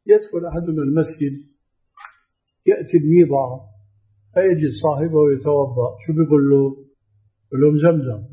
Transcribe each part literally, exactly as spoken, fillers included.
يدخل أحدنا المسجد يأتي بميضة فيجد صاحبه يتوضأ، شو بيقول له؟ يقول لهم زمزم.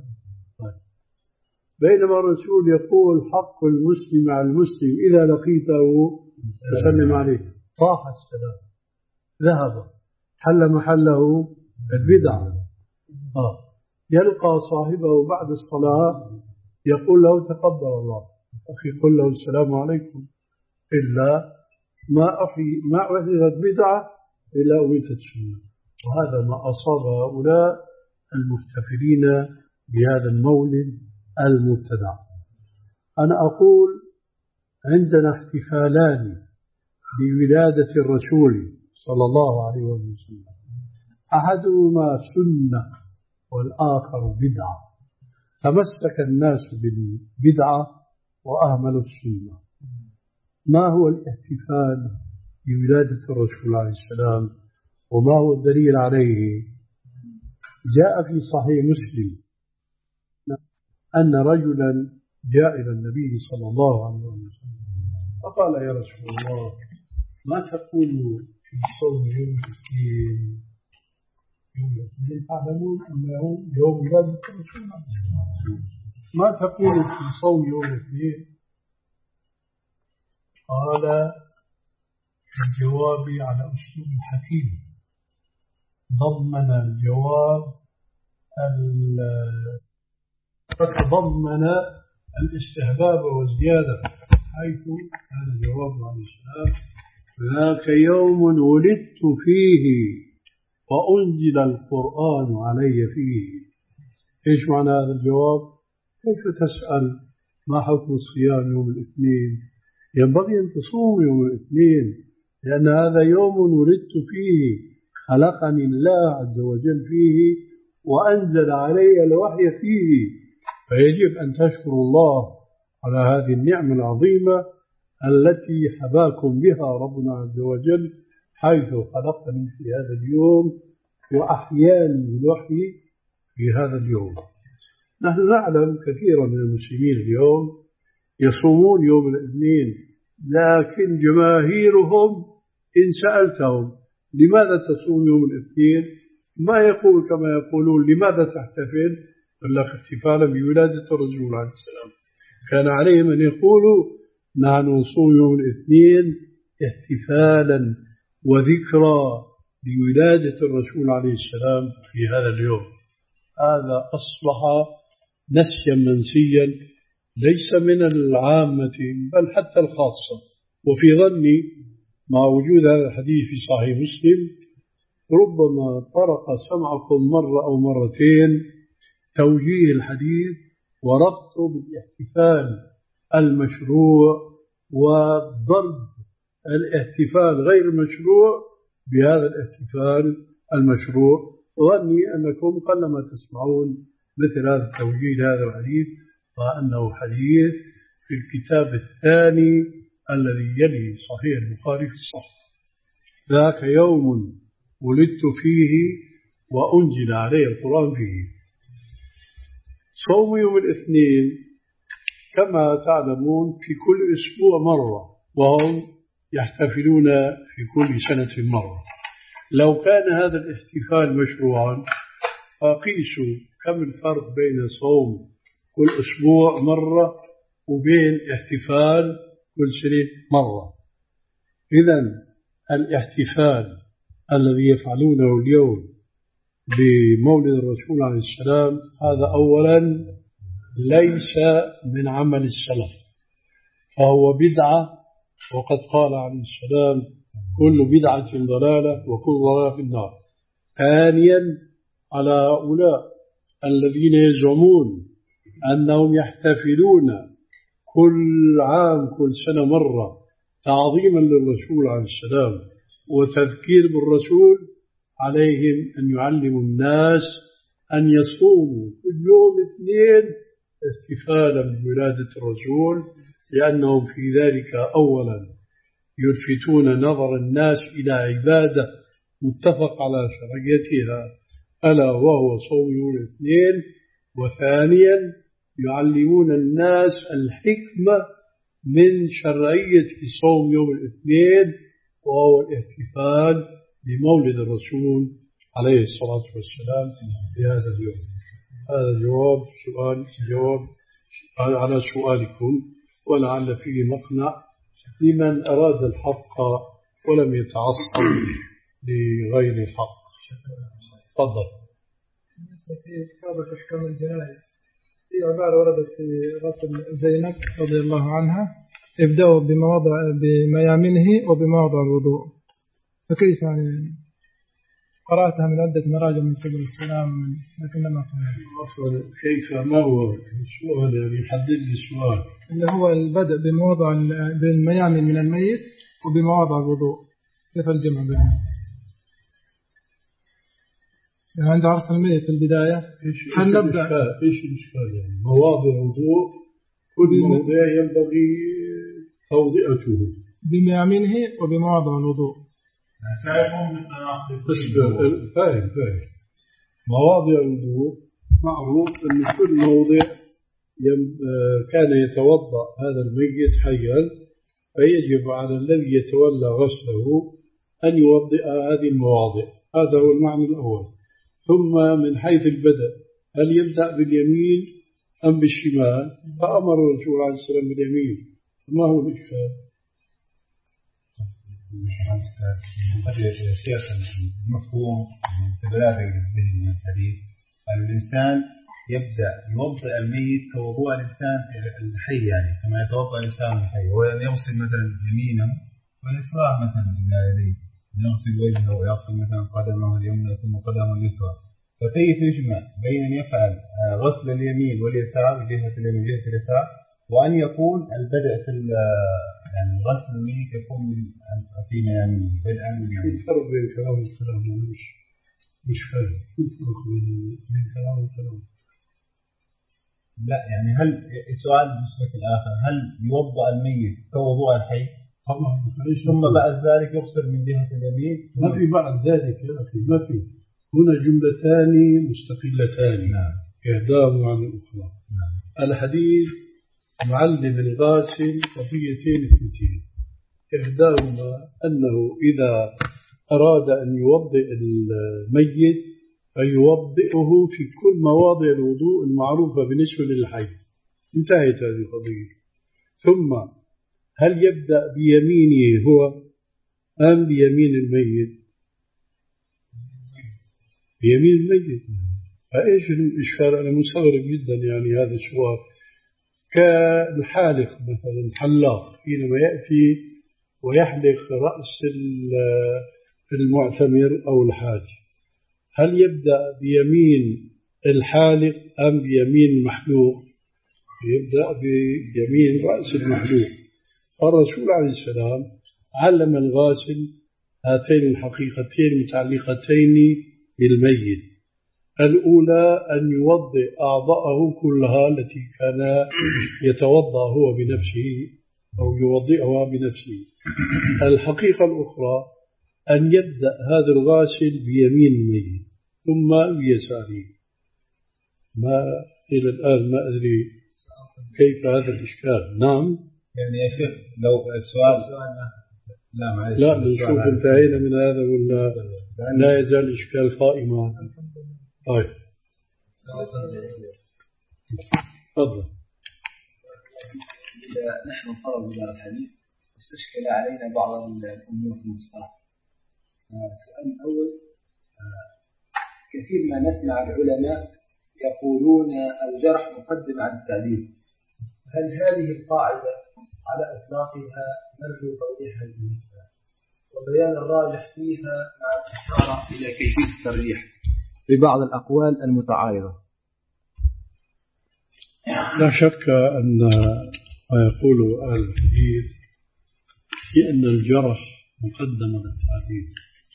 بينما الرسول يقول حق المسلم على المسلم إذا لقيته فسلم عليه، طاح السلام، ذهب، حل محله البدعة. آه. يلقى صاحبه بعد الصلاة يقول له تقبل الله، أخي قل له السلام عليكم، إلا ما أحي ما أحدثت بدعة إلا أميتت السنة. وهذا ما أصاب هؤلاء المحتفلين بهذا المولد المبتدع. أنا أقول عندنا احتفالان بولادة الرسول صلى الله عليه وسلم، أحدهما سنة والآخر بدعة، تمسك الناس بالبدعة وأهملوا السنة. ما هو الاحتفال بولادة الرسول عليه السلام وما هو الدليل عليه؟ جاء في صحيح مسلم أن رجلا جاء إلى النبي صلى الله عليه وسلم فقال يا رسول الله ما تقول في صوم يوم الاثنين؟ يوم الاثنين تعلمون أنه يوم ولادة الرسول عليه السلام، ما تقول في صوم يوم الاثنين؟ قال الجواب على أسلوب حكيم، ضمن الجواب تضمن الاستحباب والزيادة، حيث هذا الجواب عليه السلام ذاك يوم ولدت فيه وأنزل القرآن علي فيه. إيش معنى هذا الجواب؟ كيف تسأل ما حكم الصيام يوم الاثنين؟ ينبغي أن تصوم يوم الاثنين، لأن هذا يوم ولدت فيه، خلقني الله عز وجل فيه وأنزل علي الوحي فيه، فيجب أن تشكر الله على هذه النعمة العظيمة التي حباكم بها ربنا عز وجل، حيث خلقني في هذا اليوم وأحياني بالوحي في هذا اليوم. نحن نعلم كثيرا من المسلمين اليوم يصومون يوم الاثنين، لكن جماهيرهم إن سألتهم لماذا تصوم يوم الاثنين ما يقول كما يقولون لماذا تحتفل، قال لك احتفالا بولادة الرسول عليه السلام. كان عليهم أن يقولوا نحن نصوم يوم الاثنين احتفالا وذكرى بولادة الرسول عليه السلام في هذا اليوم. هذا أصبح نسيا منسيا ليس من العامة بل حتى الخاصة. وفي ظني مع وجود هذا الحديث في صحيح مسلم ربما طرق سمعكم مرة أو مرتين توجيه الحديث وربطه بالاحتفال المشروع وضرب الاحتفال غير المشروع بهذا الاحتفال المشروع. ظني أنكم قلما تسمعون مثل هذا التوجيه لهذا الحديث، وأنه حديث في الكتاب الثاني الذي يلي صحيح البخاري في الصحيح، ذاك يوم ولدت فيه وأنزل عليه القرآن فيه. صوم يوم الاثنين كما تعلمون في كل أسبوع مرة، وهم يحتفلون في كل سنة مرة. لو كان هذا الاحتفال مشروعا فقيسوا كم الفرق بين صوم كل أسبوع مرة وبين احتفال كل سنة مرة. إذن الاحتفال الذي يفعلونه اليوم بمولد الرسول عليه السلام هذا أولا ليس من عمل السلف، فهو بدعة، وقد قال عليه السلام كل بدعة ضلالة وكل ضلالة في النار. ثانيا على هؤلاء الذين يزعمون أنهم يحتفلون كل عام كل سنة مرة تعظيما للرسول عليه السلام وتذكير بالرسول، عليهم أن يعلموا الناس أن يصوموا كل يوم اثنين احتفالا بولادة الرسول، لأنهم في ذلك أولا يلفتون نظر الناس إلى عبادة متفق على شرعيتها ألا وهو صوم يوم الاثنين، وثانيا يعلمون الناس الحكمة من شرعية صوم يوم الاثنين، وهو الاحتفال بمولد الرسول عليه الصلاة والسلام في هذا اليوم. هذا جواب سؤال جواب على سؤالكم، ولعل فيه مقنع لمن أراد الحق ولم يتعصب لغير الحق. تفضل. في كتاب أحكام الجنائز في عبارة وردت في غسل زينب رضي الله عنها: ابدأوا بمواضع بميامنه وبمواضع الوضوء. فكيف يعني؟ قرأتها من عدة مراجع من سبل السلام لكن ما فهمت. كيف؟ ما هو السؤال؟ يعني يحدد لي السؤال. اللي هو البدء بمواضع بالميامن من الميت وبمواضع الوضوء، كيف الجمع بينهم؟ يعني عند عرس الميت في البداية هل نبدأ إيش الإشكال؟ يعني مواضع الوضوء كل موضع ينبغي توضئته بميامنه وبمواضع الوضوء. فاهم فاهم. مواضع الوضوء معروف أن كل موضع كان يتوضأ هذا الميت حيا، فيجب على الذي يتولى غسله أن يوضئ هذه المواضع. هذا هو المعنى الأول. ثم من حيث البدء هل يبدأ باليمين أم بالشمال؟ فأمر الرسول عليه السلام باليمين. ما هو الإشكال؟ شيخ المفهوم تبادل الذهن من الحديث الإنسان يبدأ يوضئ الميت كوضوء الإنسان الحي، يعني كما يتوضأ الإنسان الحي، ويغسل مثلا يمينه ويسراه مثلا إلى يديه، يغسل وجهه ويغسل مثلا قدمه اليمنى ثم قدمه اليسرى. فكيف يجمع بين أن يفعل غسل اليمين واليسار جهة اليمين جهة اليسار، وأن يكون البدء في يعني غسل الميت يكون في ميامنه بدءا من في فرق بين كلام والكلام؟ مش مش فاهم في فرق بين كلام والكلام. لا يعني هل السؤال بشكل آخر، هل يوضأ الميت كوضوء الحي؟ طبعا. ثم بعد ذلك يغسل من جهة اليمين؟ ما في بعد ذلك يا أخي، ما في. هنا جملتان مستقلتان. نعم. إحداهما عن الأخرى. نعم. الحديث معلم الغاسل قضيتين اثنتين. إحداهما أنه إذا أراد أن يوضئ الميت فيوضئه في كل مواضع الوضوء المعروفة بالنسبة للحي. انتهت هذه القضية. ثم هل يبدأ بيمينه هو أم بيمين الميت؟ بيمين الميت. فإيش الإشكال؟ أنا مستغرب جدا يعني هذا السؤال. كالحالق مثلا، الحلاق حينما يأتي ويحلق رأس المعتمر أو الحاج، هل يبدأ بيمين الحالق أم بيمين المحلوق؟ يبدأ بيمين رأس المحلوق. فالرسول عليه السلام علم الغاسل هاتين الحقيقتين متعلقتين بالميت. الأولى أن يوضئ أعضاءه كلها التي كان يتوضأ هو بنفسه أو يوضئها بنفسه. الحقيقة الأخرى أن يبدأ هذا الغاسل بيمين الميت ثم بيساره. ما إلى الآن ما أدري كيف هذا الإشكال. نعم. يعني يا شيخ لو السؤال لا معلش لا نشوف انتهينا من هذا ولا لا يزال الإشكال قائما. طيب تفضل. نحن نقرأ بهذا الحديث استشكل علينا بعض الأمور في المصطلح. السؤال الأول: كثير ما نسمع العلماء يقولون الجرح مقدم على التعديل، هل هذه القاعدة على إطلاقها نرجو توضيحها بالنسبة وبيان الراجح فيها مع الإشارة إلى كيفية الترجيح ببعض الأقوال المتعارضة؟ لا شك أن ما يقول أهل الحديث في أن الجرح مقدم على التعديل،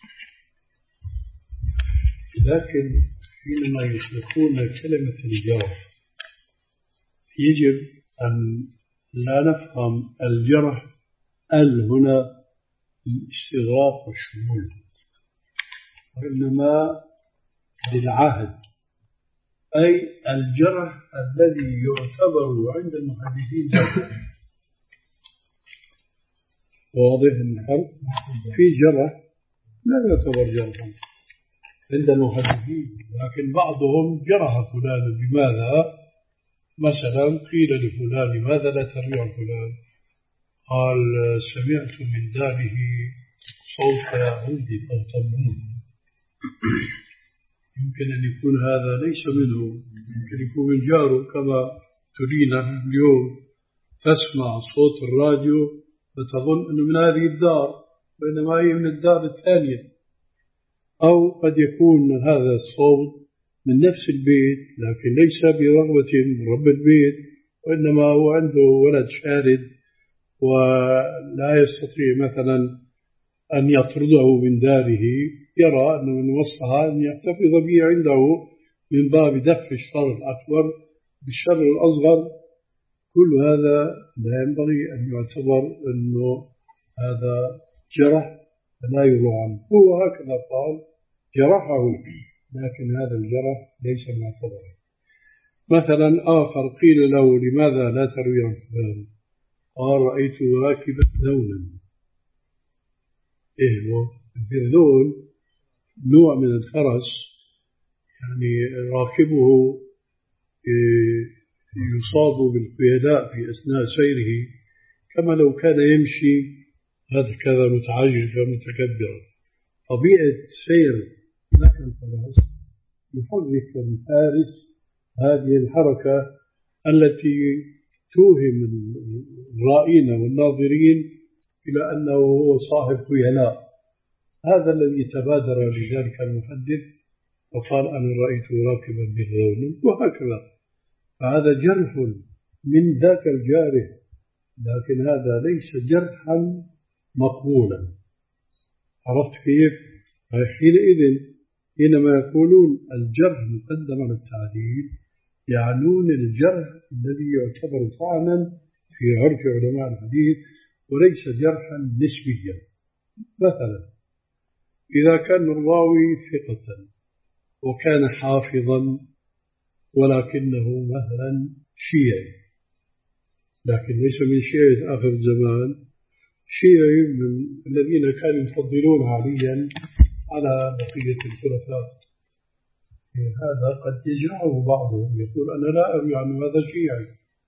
لكن حينما يطلقون كلمة الجرح يجب أن لا نفهم الجرح ال هنا الاستغراق والشمول، وإنما للعهد، أي الجرح الذي يعتبر عند المحدثين واضح الفرق. في جرح لا يعتبر جرحا عند المحدثين، لكن بعضهم جرح فلان بماذا؟ مثلا قيل لفلان لماذا لا تروي عن فلان؟ قال سمعت من داره صوت عود أو طنبور. يمكن أن يكون هذا ليس منه، يمكن يكون من جاره، كما ترينا اليوم تسمع صوت الراديو فتظن أنه من هذه الدار بينما هي من الدار الثانية. أو قد يكون هذا الصوت من نفس البيت لكن ليس برغبة من رب البيت، وإنما هو عنده ولد شارد ولا يستطيع مثلا أن يطرده من داره، يرى أنه من وصفها أن يحتفظ به عنده من باب دفع الشر الأكبر بالشر الأصغر. كل هذا لا ينبغي أن يعتبر أنه هذا جرح فلا يروى عنه. هو هكذا قال جرحه، لكن هذا الجرح ليس معتبرا. مثلا آخر قيل له لماذا لا تروي عن فلان؟ قال رأيته راكبا ذولا. إيه هو الذول؟ نوع من الفرس، يعني راكبه يصاب بالقياداء في أثناء سيره كما لو كان يمشي هكذا متعجل ومتكبر. طبيعة سير ذاك الفرس يحرك الفارس هذه الحركة التي توهم الرائين والناظرين إلى أنه هو صاحب خيلاء. هذا الذي تبادر لذلك المحدث وقال أنا رأيته راكبا بالذول وهكذا. فهذا جرح من ذاك الجارح، لكن هذا ليس جرحا مقبولا. عرفت كيف؟ حينئذ حينما يقولون الجرح مقدم على التعديل يعنون الجرح الذي يعتبر طعنا في عرف علماء الحديث وليس جرحا نسبيا. مثلا إذا كان الراوي ثقة وكان حافظا ولكنه مثلا شيعي، لكن ليس من شيعة آخر الزمان، شيعي من الذين كانوا يفضلون عليا على بقية الخلفاء، هذا قد يجرحه بعضهم يقول أنا لا أروي عن هذا شيعي.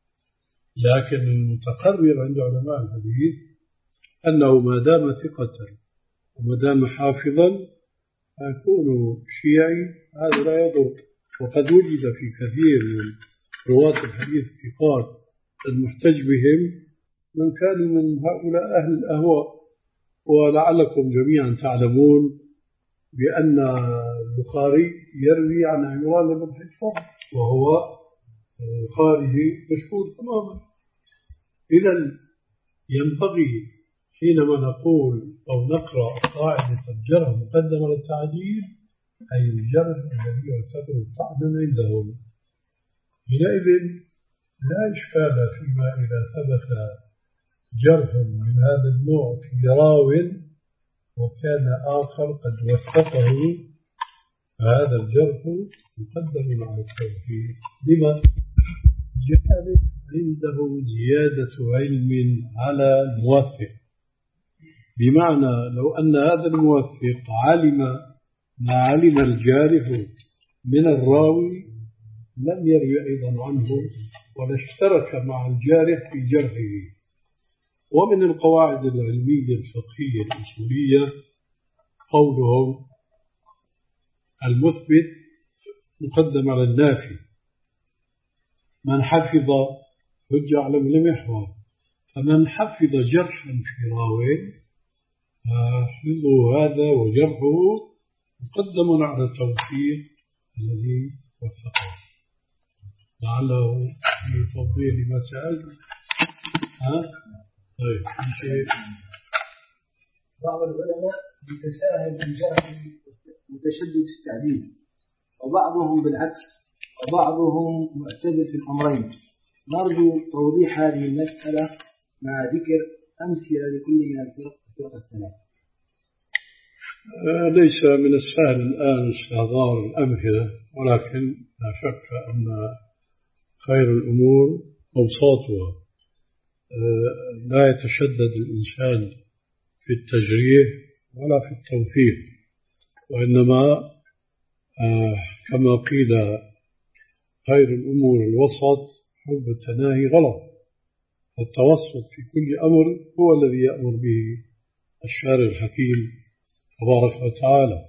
لكن المتقرر عند علماء الحديث أنه ما دام ثقة وما دام حافظا يكون شيعي، هذا لا يضر. وقد وجد في كثير من رواة الحديث الثقات المحتج بهم من كانوا من هؤلاء أهل الأهواء. ولعلكم جميعا تعلمون بأن البخاري يروي عن عمران بن حجر وهو خارجي مشهور تماما. إذن ينبغي حينما نقول أو نقرأ قاعدة الجرح مقدم على التعديل أي الجرح الذي يعتبر طعنا عندهم. حينئذ لا إشكال فيما إذا ثبت جرح من هذا النوع في راو وكان آخر قد وثقه، فهذا الجرح مقدم على التوحيد. لما؟ جعل عنده زيادة علم على الموثق، بمعنى لو أن هذا الموثق علم ما علم الجارح من الراوي لم يروي أيضا عنه ولا اشترك مع الجارح في جرحه. ومن القواعد العلمية الفقهية الأصولية قولهم المثبت مقدم على النافي. من حفظ حجة على من لم يحفظ، فمن حفظ جرحا في راوي فحفظه هذا وجرحه مقدم على التوثيق الذي وثقه. لعله في تفضيل ما سأل. ها؟ طيب شيء. بعض العلماء يتساهل بالجرح متشدد في التعديل، وبعضهم بالعكس، وبعضهم معتدل في الأمرين. نرجو توضيح هذه المسألة مع ذكر أمثلة لكل من الفرق الثلاث. آه ليس من السهل الآن استحضار الأمثلة، ولكن لا شك أن خير الأمور أوساطها. آه لا يتشدد الإنسان في التجريح ولا في التوثيق، وإنما آه كما قيل خير الأمور الوسط، حب التناهي غلط. التوسط في كل أمر هو الذي يأمر به الشارع الحكيم تبارك وتعالى.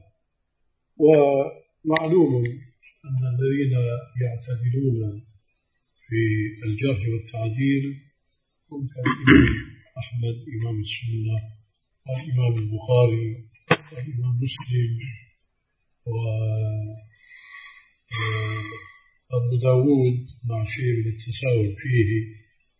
ومعلوم أن الذين يعتدلون في الجرح والتعديل هم كالإمام أحمد إمام السنة، والإمام البخاري، والإمام مسلم، وأبو داود مع شيء من التساهل فيه،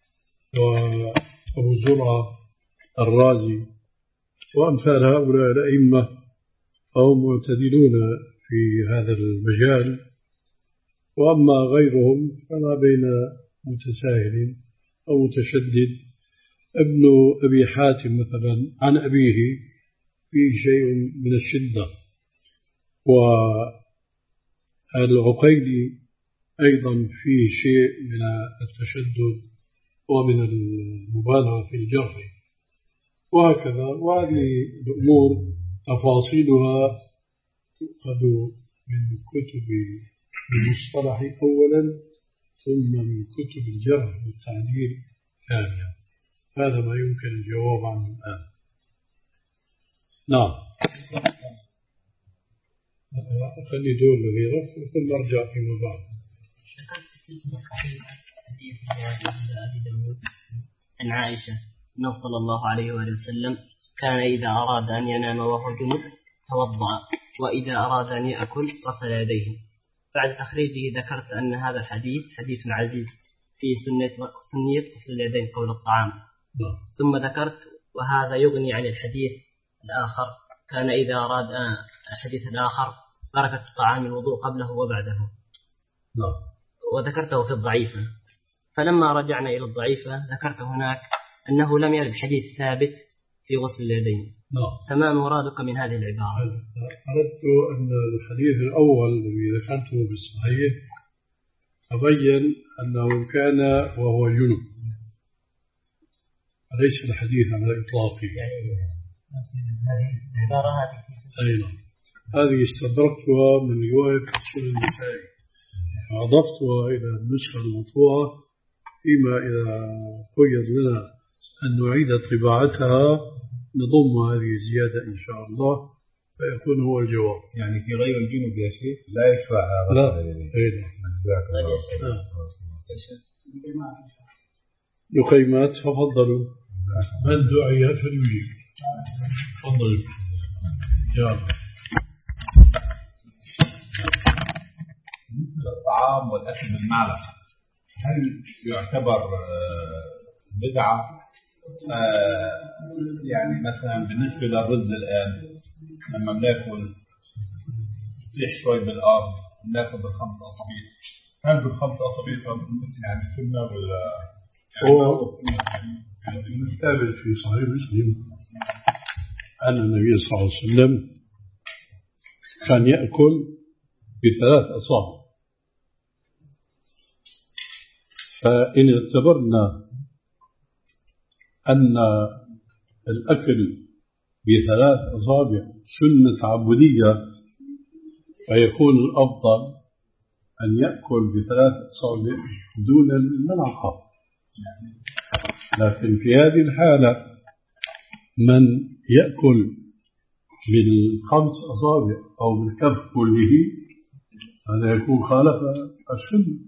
وأبو زرعة الرازي، وأمثال هؤلاء الأئمة، فهم معتدلون في هذا المجال. وأما غيرهم فما بين متساهل أو متشدد. ابن أبي حاتم مثلا عن أبيه فيه شيء من الشدة، والعقيلي أيضا فيه شيء من التشدد ومن المبالغة في الجرح، وهكذا. وهذه الأمور تفاصيلها تؤخذ من كتب المصطلح أولا، ثم من كتب الجرح والتعديل ثانيا. هذا ما يمكن الجواب عنه الآن. نعم، خلي دور غيرك ثم أرجع فيما بعد. عن عائشة أنه صلى الله عليه وسلم كان إذا أراد أن ينام وهو جنب توضأ، وإذا أراد أن يأكل غسل يديه. بعد تخريجه ذكرت أن هذا الحديث حديث عزيز في سنة سنية غسل اليدين قبل الطعام. ثم ذكرت وهذا يغني عن الحديث الآخر، كان إذا أراد الحديث الآخر بركة الطعام الوضوء قبله وبعده. وذكرته في الضعيفة. فلما رجعنا إلى الضعيفة ذكرت هناك أنه لم يرد حديث ثابت في غسل اليدين. فما مرادك من هذه العبارة؟ أردت أن الحديث الأول الذي ذكرته في الصحيح تبين أنه كان وهو جنب، أليس الحديث على إطلاقه. هذه العبارة هذه أيضا هذه استدركتها من رواية سنن النسائي وأضفتها إلى النسخة المطبوعة، فيما إذا قيد لنا أن نعيد طباعتها نضم هذه الزيادة إن شاء الله فيكون هو الجواب. يعني في غير الجنوب يا شيخ لا يشفع هذا. لا يقيمات. تفضلوا، من دعي فليجيب. تفضلوا يا الطعام والأكل بالمعلقة هل يعتبر بدعة؟ آه يعني مثلا بالنسبة للرز الآن لما بناكل نطيح شوي بالأرض بناكل بالخمس أصابع، هل بالخمس أصابع يعني سنة ولا يعني الثابت في صحيح مسلم أن النبي صلى الله عليه وسلم كان يأكل بثلاث أصابع. فإن اعتبرنا أن الأكل بثلاث أصابع سنة عبودية فيكون الأفضل أن يأكل بثلاث أصابع دون الملعقة. لكن في هذه الحالة من يأكل بالخمس أصابع أو بالكف كله هذا يكون خالف السنة.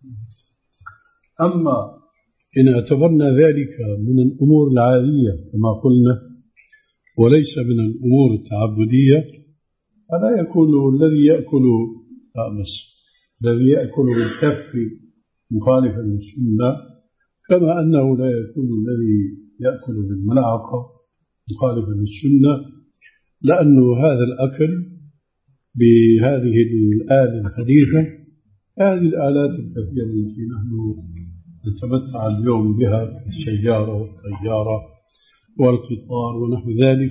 أما إن اعتبرنا ذلك من الأمور العادية كما قلنا وليس من الأمور التعبدية فلا يكون الذي يأكل أمس الذي يأكل بالكف مخالفا للسنة، كما أنه لا يكون الذي يأكل بالملعقة مخالفا للسنة، لأن هذا الأكل بهذه الآلة الحديثة هذه الآلات الكثيرة التي نحن نتمتع اليوم بها السيارة والطيارة والقطار ونحو ذلك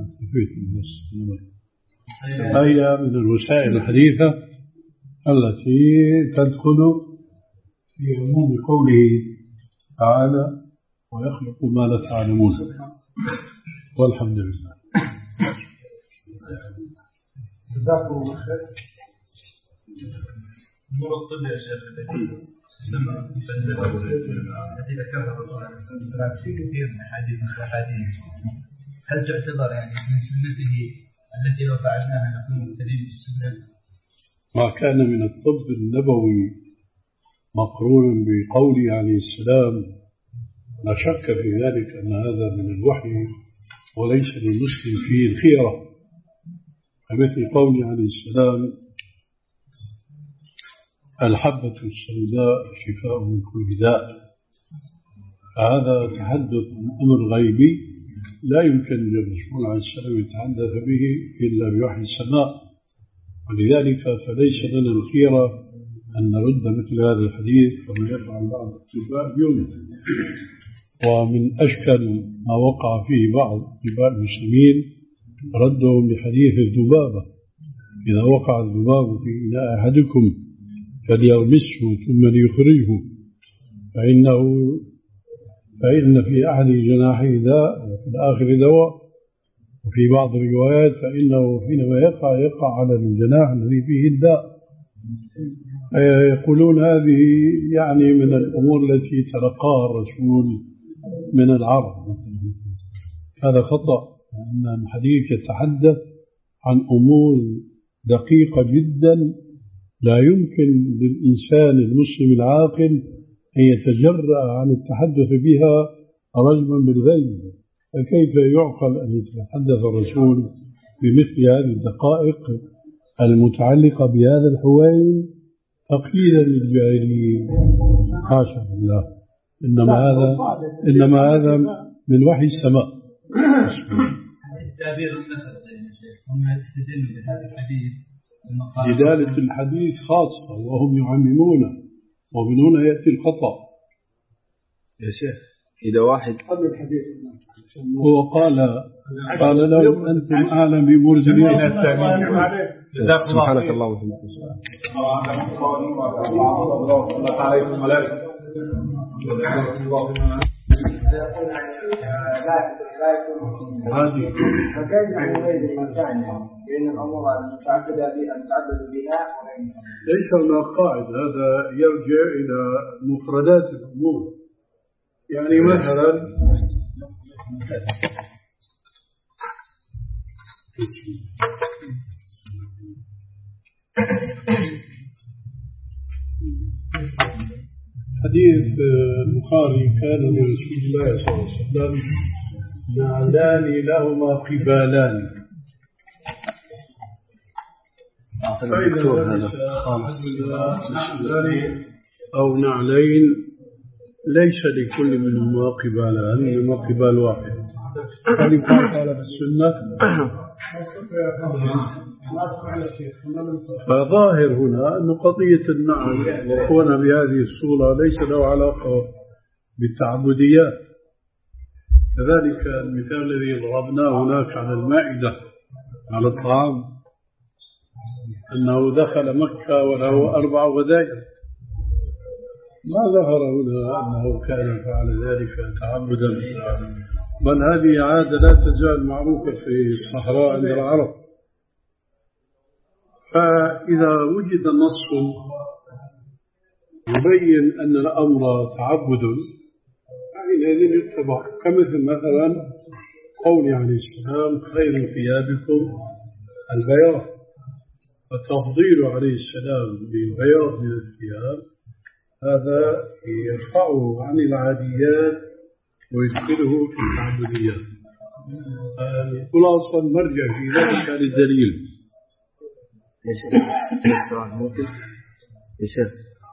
هي من الوسائل الحديثة التي تدخل في عموم قوله تعالى ويخلق ما لا تعلمون. والحمد لله. جزاكم الله خير. أمور الطب يا شيخ التي تسمى التي ذكرها الرسول عليه الصلاة والسلام في كثير من أحاديث الأحاديث، هل تعتبر يعني من سنته التي لو فعلناها نكون مبتدئين بالسنة؟ ما كان من الطب النبوي مقرون بقوله عليه السلام لا شك في ذلك أن هذا من الوحي وليس للمسلم فيه الخيرة، كمثل قوله عليه السلام الحبة السوداء شفاء من كل داء. فهذا تحدث عن أمر غيبي لا يمكن للرسول عليه السلام يتحدث به إلا بوحي السماء، ولذلك فليس لنا الخيرة أن نرد مثل هذا الحديث كما يفعل بعض الأطباء اليوم. ومن أشكل ما وقع فيه بعض أطباء المسلمين ردهم لحديث الذبابة، إذا وقع الذباب في إناء أحدكم فليغمسه ثم ليخرجه فإنه فإن في أحد جناحه داء وفي الآخر دواء، وفي بعض الروايات فإنه حينما يقع يقع على الجناح الذي فيه الداء. يقولون هذه يعني من الأمور التي تلقاها الرسول من العرب، هذا خطأ، أن الحديث يتحدث عن أمور دقيقة جدا لا يمكن للإنسان المسلم العاقل أن يتجرأ عن التحدث بها رجما بالغيب. فكيف يعقل أن يتحدث الرسول بمثل هذه الدقائق المتعلقة بهذا الحوين تقليدا للجاهلين؟ حاشا لله، إنما هذا إنما هذا من وحي السماء. التعبير النفس يا شيخ، هم يستدلون بهذا الحديث دلالة الحديث خاصة وهم يعممون، ومن هنا يأتي الخطأ. يا شيخ إذا واحد قبل الحديث هو قال قال له أنتم أعلم بأمور دنياكم. سبحانك اللهم وبحمدك. هذه فكيف يميز الإنسان بين الأمور المتعبد بها ليس هناك قاعدة، هذا يرجع إلى مفردات الأمور. يعني مثلا حديث البخاري كان لرسول الله صلى الله عليه وسلم نعلان لهما قبالان، فإذا لبس أو نعلين ليس لكل منهما قبالان، إنما قبال واحد. هذه قال بالسنة. فظاهر هنا أن قضية النعل وكون بهذه الصورة ليس له علاقة بالتعبديات. كذلك المثال الذي ضربناه هناك على المائدة على الطعام، أنه دخل مكة وله أربع غدائر، ما ظهر هنا أنه كان فعل ذلك تعبدا، بل هذه عادة لا تزال معروفة في الصحراء عند العرب. فإذا وجد نص يبين أن الأمر تعبد حينئذ يتبع، كمثل مثلا قول عليه السلام خير ثيابكم البياض، فتفضيل عليه السلام بالبياض من الثياب هذا يرفعه عن العاديات ويدخله في التعبديات. خلاصة المرجع في ذلك للدليل. يا شيخ ممكن يا شيخ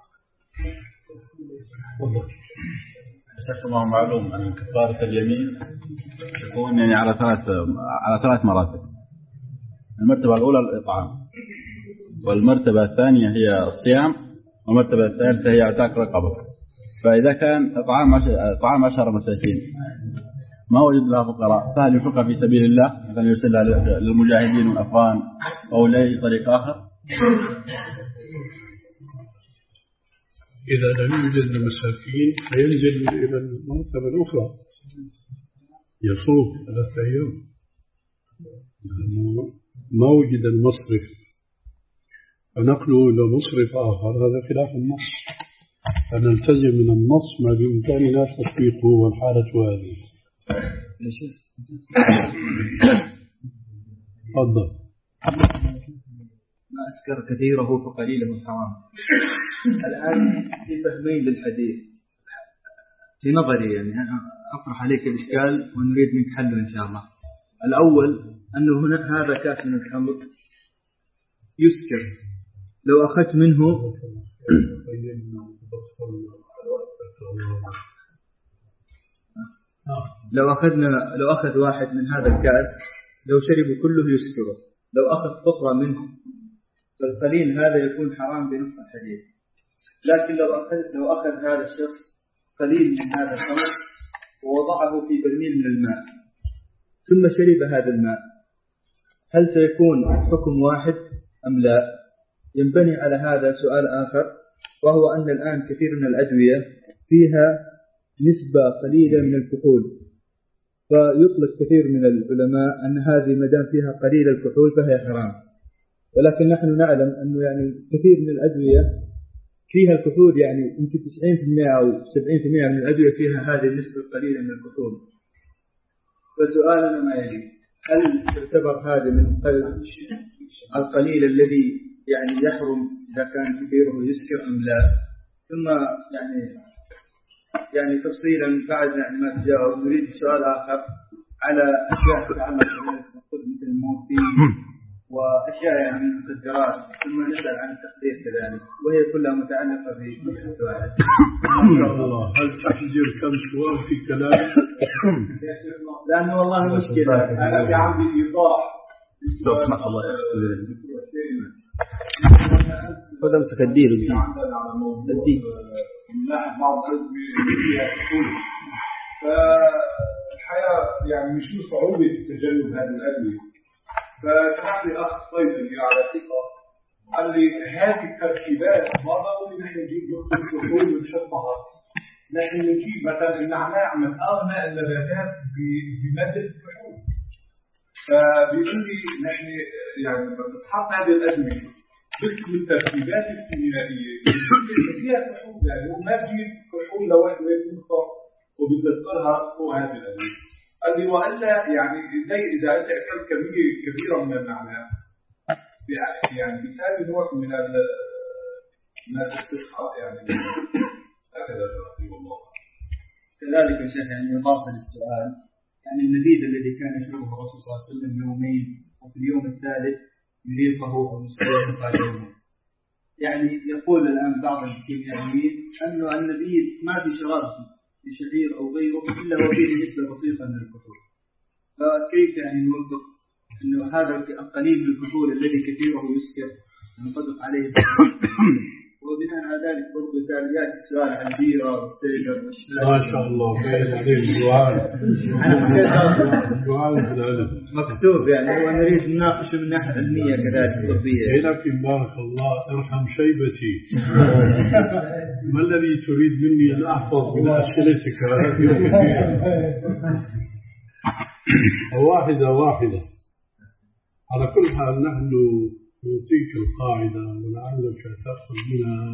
شيخ الله معلوم أن كفارة اليمين تكون يعني على ثلاث على ثلاث مراتب. المرتبة الأولى الإطعام، والمرتبة الثانية هي الصيام، والمرتبة الثالثة هي اعتاق رقبة. فإذا كان إطعام إطعام عشرة مساكين ما وجد لها فقراء، فهل ينفق في سبيل الله مثلا يرسلها للمجاهدين والأفغان أو لأي طريق آخر؟ إذا لم يوجد المساكين فينزل إلى المرتبة الأخرى، يصوم ثلاثة أيام لأنه ما وجد المصرف، فنقله إلى مصرف آخر هذا خلاف النص، فنلتزم من النص ما بإمكاننا تطبيقه والحالة هذه. تفضل. ما أسكر كثيره فقليله حرام. الآن في فهمين للحديث في نظري، يعني أنا أطرح عليك الإشكال ونريد منك حله إن شاء الله. الأول أنه هنا هذا كاس من الخمر يسكر، لو أخذت منه لو أخذنا لو أخذ واحد من هذا الكاس لو شرب كله يسكره، لو أخذ قطرة منه فالقليل هذا يكون حرام بنص الحديث. لكن لو أخذ لو أخذ هذا الشخص قليل من هذا الخمر ووضعه في برميل من الماء ثم شرب هذا الماء، هل سيكون حكم واحد أم لا؟ ينبني على هذا سؤال آخر، وهو أن الآن كثير من الأدوية فيها نسبة قليلة من الكحول، فيطلق كثير من العلماء أن هذه مدام فيها قليل الكحول فهي حرام، ولكن نحن نعلم أنه يعني كثير من الأدوية فيها الكحول، يعني يمكن تسعين بالمئة أو سبعين بالمئة من الأدوية فيها هذه النسبة القليلة من الكحول. فسؤالنا ما يلي: هل تعتبر هذا من القليل الذي يعني يحرم إذا كان كثيره يسكر أم لا؟ ثم يعني يعني تفصيلا بعد يعني ما تجاوب نريد سؤال آخر على أشياء تتعلق مثل المورفين وأشياء يعني من المخدرات، ثم نسأل عن التخدير كذلك، وهي كلها متعلقة بمبحث واحد. ما شاء الله. هل تحجر كم سؤال في كلام؟ لأنه والله مشكلة أنا في عندي إيضاح. الله خذ امسك الدين الدين الدين من ناحية بعض الأدوية فالحياة يعني مش له صعوبة تجنب هذه الأدوية. فسمح لي أخ صيدلي على ثقة قال لي هذه التركيبات ما ضروري نحن نجيب نقطة الكحول ونشطها، نحن نجيب مثلا النعناع من أغنى النباتات بمادة الكحول. فبيقول لي نحن يعني بتحط هذه الأدوية بكتب التركيبات الكيميائية فيها كحول، يعني ما تجيب كحول لوحده نقطة وبتذكرها فوق هذه الأدوية. قال لي وإلا يعني زي إذا أنت أكلت كمية كبيرة من النعناع يعني بيساوي نوع من من الاستسقاء، يعني هكذا والله. كذلك يا شيخ يعني إضافة للسؤال، يعني النبيذ الذي كان يشربه الرسول صلى الله عليه وسلم يومين وفي اليوم الثالث يريقه أو يستيقظ عليه، يعني يقول الآن بعض الكيميائيين أنه النبيذ ما في شراب لشعير أو غيره إلا هو فيه نسبة بسيطة من الكحول، فكيف يعني نوضح أنه هذا القليل من الكحول الذي كثيره يسكر نطبق عليه؟ وبناء على ذلك برضو يأتي السؤال عن البيرة والسيجر والشاي. ما شاء الله بين عليه السؤال مكتوب، يعني هو نريد نناقشه من ناحية علمية كذلك طبية. لكن بارك الله ارحم شيبتي. ما الذي تريد مني أن أحفظ من أسئلتك هذه؟ واحدة واحدة. على كل حال نحن نعطيك القاعدة ولعلك تأخذ منها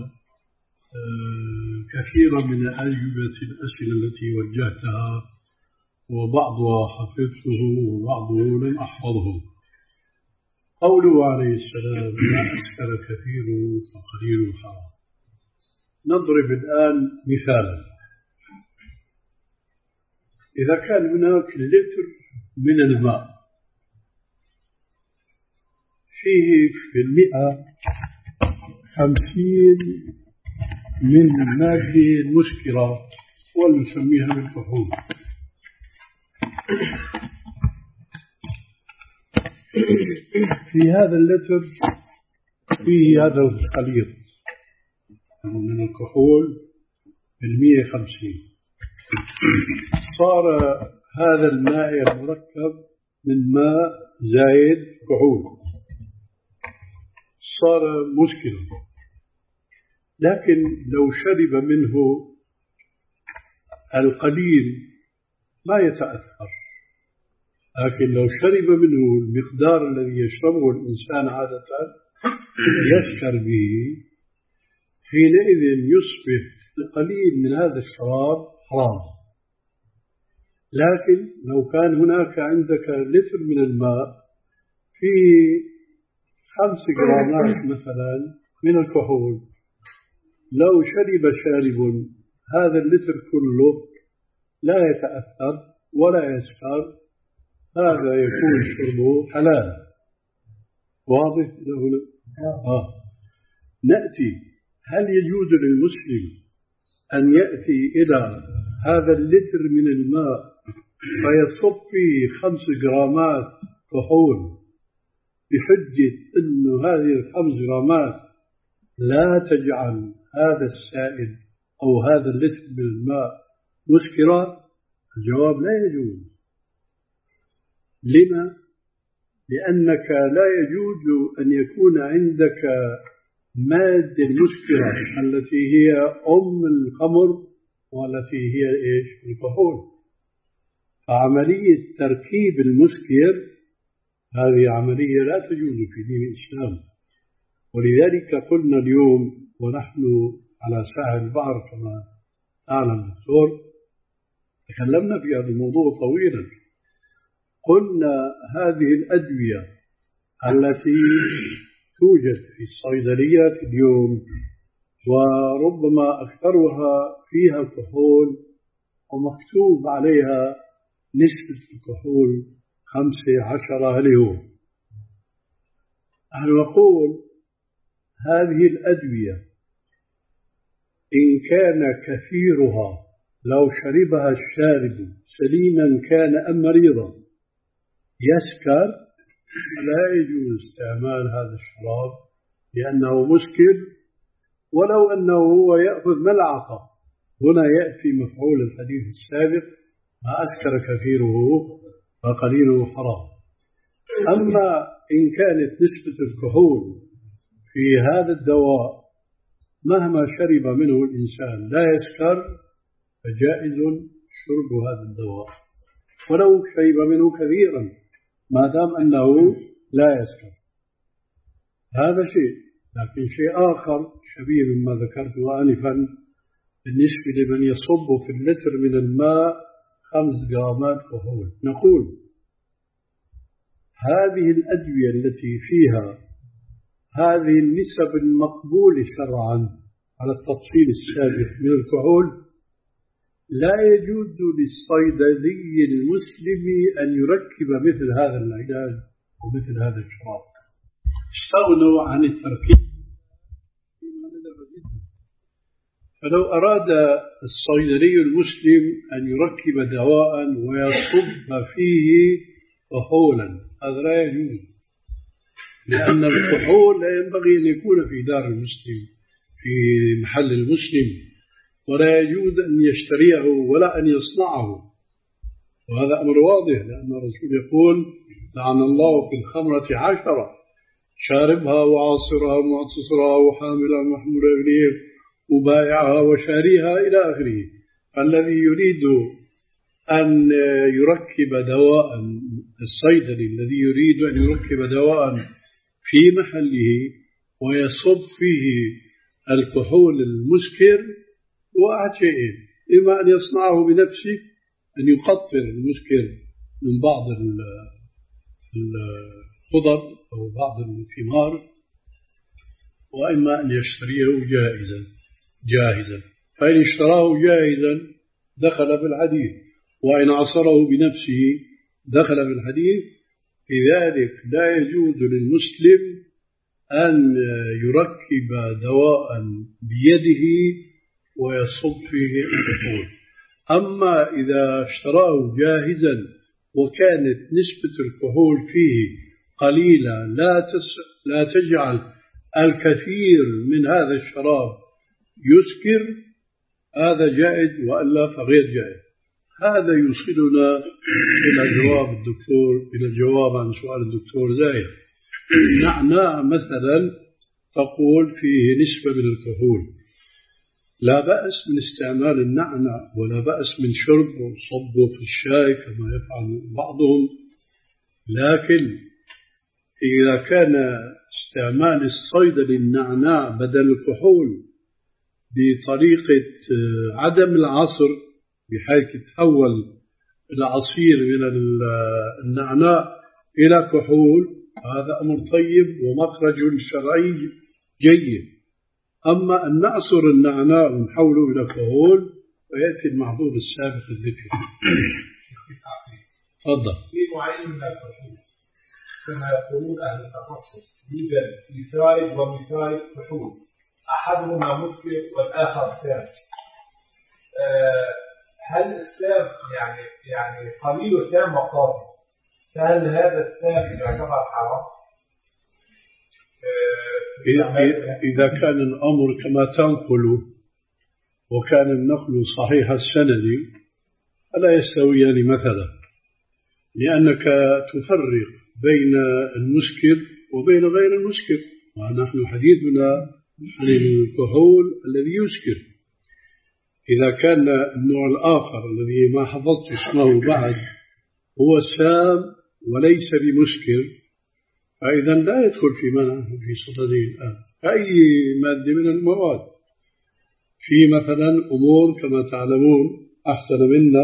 كثيرا من أجوبة الأسئلة التي وجهتها، وبعضها حفظته وبعضه لم أحفظه. قوله عليه السلام: ما أكثر كثيره فقليله حرام. نضرب الآن مثالا: إذا كان هناك لتر من الماء فيه في المئة خمسين من مادة مسكرة ونسميها بالكحول، في هذا اللتر فيه هذا الخليط من الكحول بالمئة خمسين، صار هذا الماء المركب من ماء زائد كحول، صار مسكرا. لكن لو شرب منه القليل ما يتأثر، لكن لو شرب منه المقدار الذي يشربه الإنسان عادة يسكر به، حينئذ يصبح القليل من هذا الشراب حرام. لكن لو كان هناك عندك لتر من الماء فيه خمس جرامات مثلا من الكحول، لو شرب شارب هذا اللتر كله لا يتأثر ولا يسكر، هذا يكون شربه حلال. واضح هنا؟ آه. نأتي، هل يجوز للمسلم أن يأتي إلى هذا اللتر من الماء فيصب فيه خمس جرامات كحول بحجة أن هذه الخمس جرامات لا تجعل هذا السائل أو هذا اللتر من الماء مسكرا؟ الجواب لا يجوز. لما؟ لأنك لا يجوز أن يكون عندك مادة مسكرة التي هي أم الخمر والتي هي إيش؟ الكحول. فعملية تركيب المسكر هذه عملية لا تجوز في دين الإسلام. ولذلك قلنا اليوم ونحن على ساحل البحر كما أعلم دكتور، تكلمنا في هذا الموضوع طويلا. قلنا هذه الأدوية التي توجد في الصيدليات اليوم وربما أكثرها فيها كحول ومكتوب عليها نسبة الكحول خمسة عشرة اليوم، نحن نقول هذه الأدوية إن كان كثيرها لو شربها الشارب سليما كان أم مريضا يسكر، لا يجوز استعمال هذا الشراب لأنه مسكر، ولو أنه هو يأخذ ملعقة. هنا يأتي مفعول الحديث السابق: ما أسكر كثيره فقليله حرام. أما إن كانت نسبة الكحول في هذا الدواء مهما شرب منه الإنسان لا يسكر، فجائز شرب هذا الدواء ولو شرب منه كثيرا ما دام أنه لا يسكر. هذا شيء. لكن شيء آخر شبيه مما ذكرته آنفا بالنسبة لمن يصب في اللتر من الماء خمس جرامات كحول، نقول هذه الأدوية التي فيها هذه النسب المقبولة شرعا على التفصيل السابق من الكحول لا يجوز للصيدلي المسلم أن يركب مثل هذا العلاج ومثل هذا الشراب. استغنوا عن التركيب. فلو أراد الصيدلي المسلم أن يركب دواء ويصب فيه كحولا، هذا لا يجوز، لأن الكحول لا ينبغي أن يكون في دار المسلم في محل المسلم، ولا يجوز أن يشتريه ولا أن يصنعه، وهذا أمر واضح، لأن الرسول يقول: لعن الله في الخمرة عشرة: شاربها وعاصرها ومعتصرها وحاملها ومحمولها إليه وبائعها وشاريها إلى آخره. فالذي يريد أن يركب دواء، الصيدلي الذي يريد أن يركب دواء في محله ويصب فيه الكحول المسكر واحد شيئين: إما أن يصنعه بنفسه، أن يقطر المسكر من بعض الخضر أو بعض الثمار، وإما أن يشتريه جاهزا جاهزا فإن اشتراه جاهزا دخل في الحديث، وإن عصره بنفسه دخل في الحديث. لذلك لا يجوز للمسلم أن يركب دواء بيده ويصب فيه الكحول. أما إذا اشتراه جاهزا وكانت نسبة الكحول فيه قليلة لا لا تجعل الكثير من هذا الشراب يسكر، هذا جائز، وإلا فغير جائز. هذا يوصلنا إلى جواب الدكتور إلى الجواب عن سؤال الدكتور زايد. نعناع مثلا تقول فيه نسبة من الكحول، لا بأس من استعمال النعنع ولا بأس من شربه وصبه في الشاي كما يفعل بعضهم، لكن إذا كان استعمال الصيد للنعناع بدل الكحول بطريقة عدم العصر بحيث يتحول العصير من النعناع إلى كحول، هذا أمر طيب ومخرج شرعي جيد. أما أن نعصر النعناع ونحوله إلى كحول فيأتي المحظور السابق الذكر. تفضل. في نوعين من الكحول كما يقولون أهل التخصص، يوجد مثال ومثال كحول، أحدهما مسكر والآخر سام. هل السام يعني يعني قليل سام وقاطع، فهل هذا السام يعتبر حرام؟ إذا كان الأمر كما تنقل وكان النقل صحيح السند فلا يستويان مثلا، لأنك تفرق بين المسكر وبين غير المسكر، ونحن حديثنا عن الكحول الذي يسكر. إذا كان النوع الآخر الذي ما حفظت اسمه بعد هو سام وليس بمسكر فإذا لا يدخل في منع في صدده الآن كأي مادة من المواد. في مثلا أمور كما تعلمون أحسن منا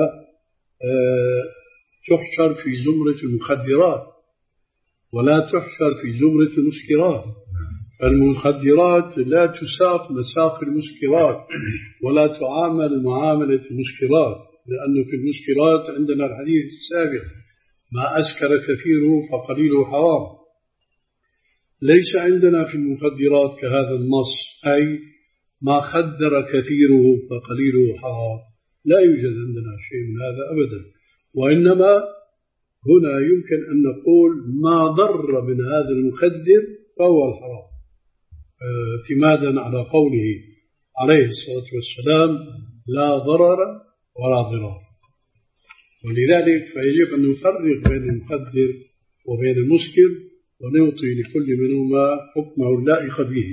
تحشر في زمرة المخدرات ولا تحشر في زمرة المسكرات. المخدرات لا تساق مساق المسكرات ولا تعامل معاملة المسكرات، لأنه في المسكرات عندنا الحديث السابق ما أسكر كثيره فقليله حرام. ليس عندنا في المخدرات كهذا النص، أي ما خدر كثيره فقليله حرام، لا يوجد عندنا شيء من هذا أبدا. وإنما هنا يمكن أن نقول ما ضر من هذا المخدر فهو الحرام، اعتمادا على قوله عليه الصلاة والسلام لا ضرر ولا ضرار. ولذلك فيجب أن نفرق بين المخدر وبين المسكر ونعطي لكل منهما حكمه اللائق به.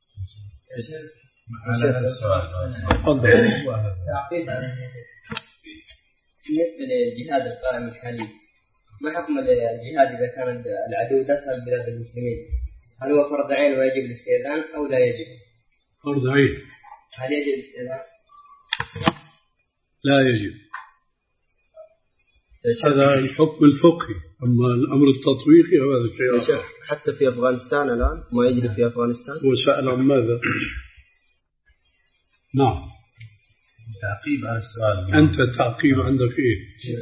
على هذا السؤال بالنسبة للجهاد القائم الحالي، ما حكم الجهاد إذا كان العدو دخل بلاد المسلمين؟ هل هو فرض عين ويجب الاستئذان أو لا يجب؟ فرض عين. هل يجب الاستئذان؟ لا يجب. هذا الحكم الفقهي، أما الأمر التطبيقي هذا شيء آخر. حتى في أفغانستان الآن ما يجري في أفغانستان. وسأل عن ماذا؟ نعم. تعقيب على السؤال. أنت تعقيب عندك إيه؟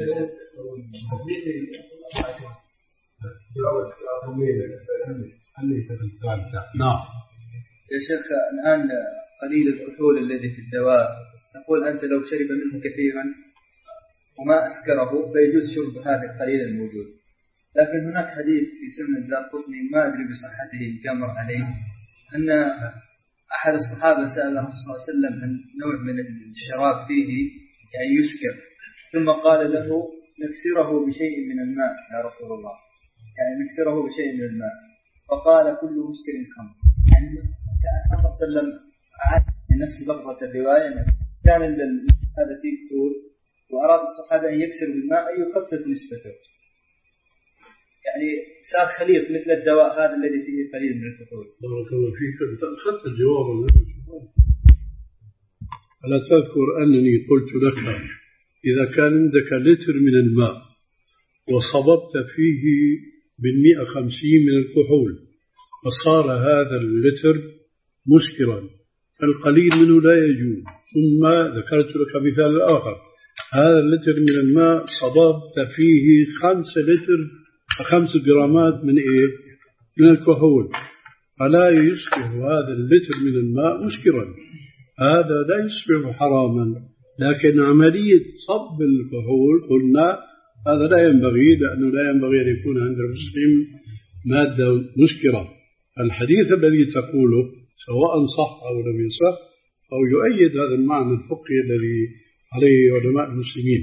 نعم. يا شيخ الآن قليل الكحول الذي في الدواء، تقول أنت لو شرب منه كثيرا وما أسكره فيجوز شرب هذا القليل الموجود، لكن هناك حديث في سنن الدارقطني ما أدري بصحته الجمر عليه، أن أحد الصحابة سأل الرسول صلى الله عليه وسلم عن نوع من الشراب فيه يعني يسكر، ثم قال له نكسره بشيء من الماء يا رسول الله، يعني نكسره بشيء من الماء، فقال كل مسكر خمر. يعني كان الرسول صلى الله عليه وسلم عاد لنفس لفظة الرواية كان هذا فيه كحول وأراد الصحابة أن يكسروا بالماء أن يخفف نسبته، يعني صار خليط مثل الدواء هذا الذي فيه قليل من الكحول. بارك الله فيك، أنت أخذت الجواب. ألا تذكر أنني قلت لك إذا كان عندك لتر من الماء وصببت فيه بالمئة خمسين من الكحول فصار هذا اللتر مسكرا فالقليل منه لا يجوز. ثم ذكرت لك مثال آخر، هذا اللتر من الماء صببت فيه خمسة لتر خمس جرامات من إيه؟ من الكحول، فلا يصبح هذا اللتر من الماء مسكرا، هذا لا يصبح حراما. لكن عملية صب الكحول قلنا هذا لا ينبغي، لأنه لا ينبغي أن يكون عند المسلم مادة مسكرة. الحديث الذي تقوله سواء صح أو لم يصح أو يؤيد هذا المعنى الفقهي الذي عليه علماء المسلمين.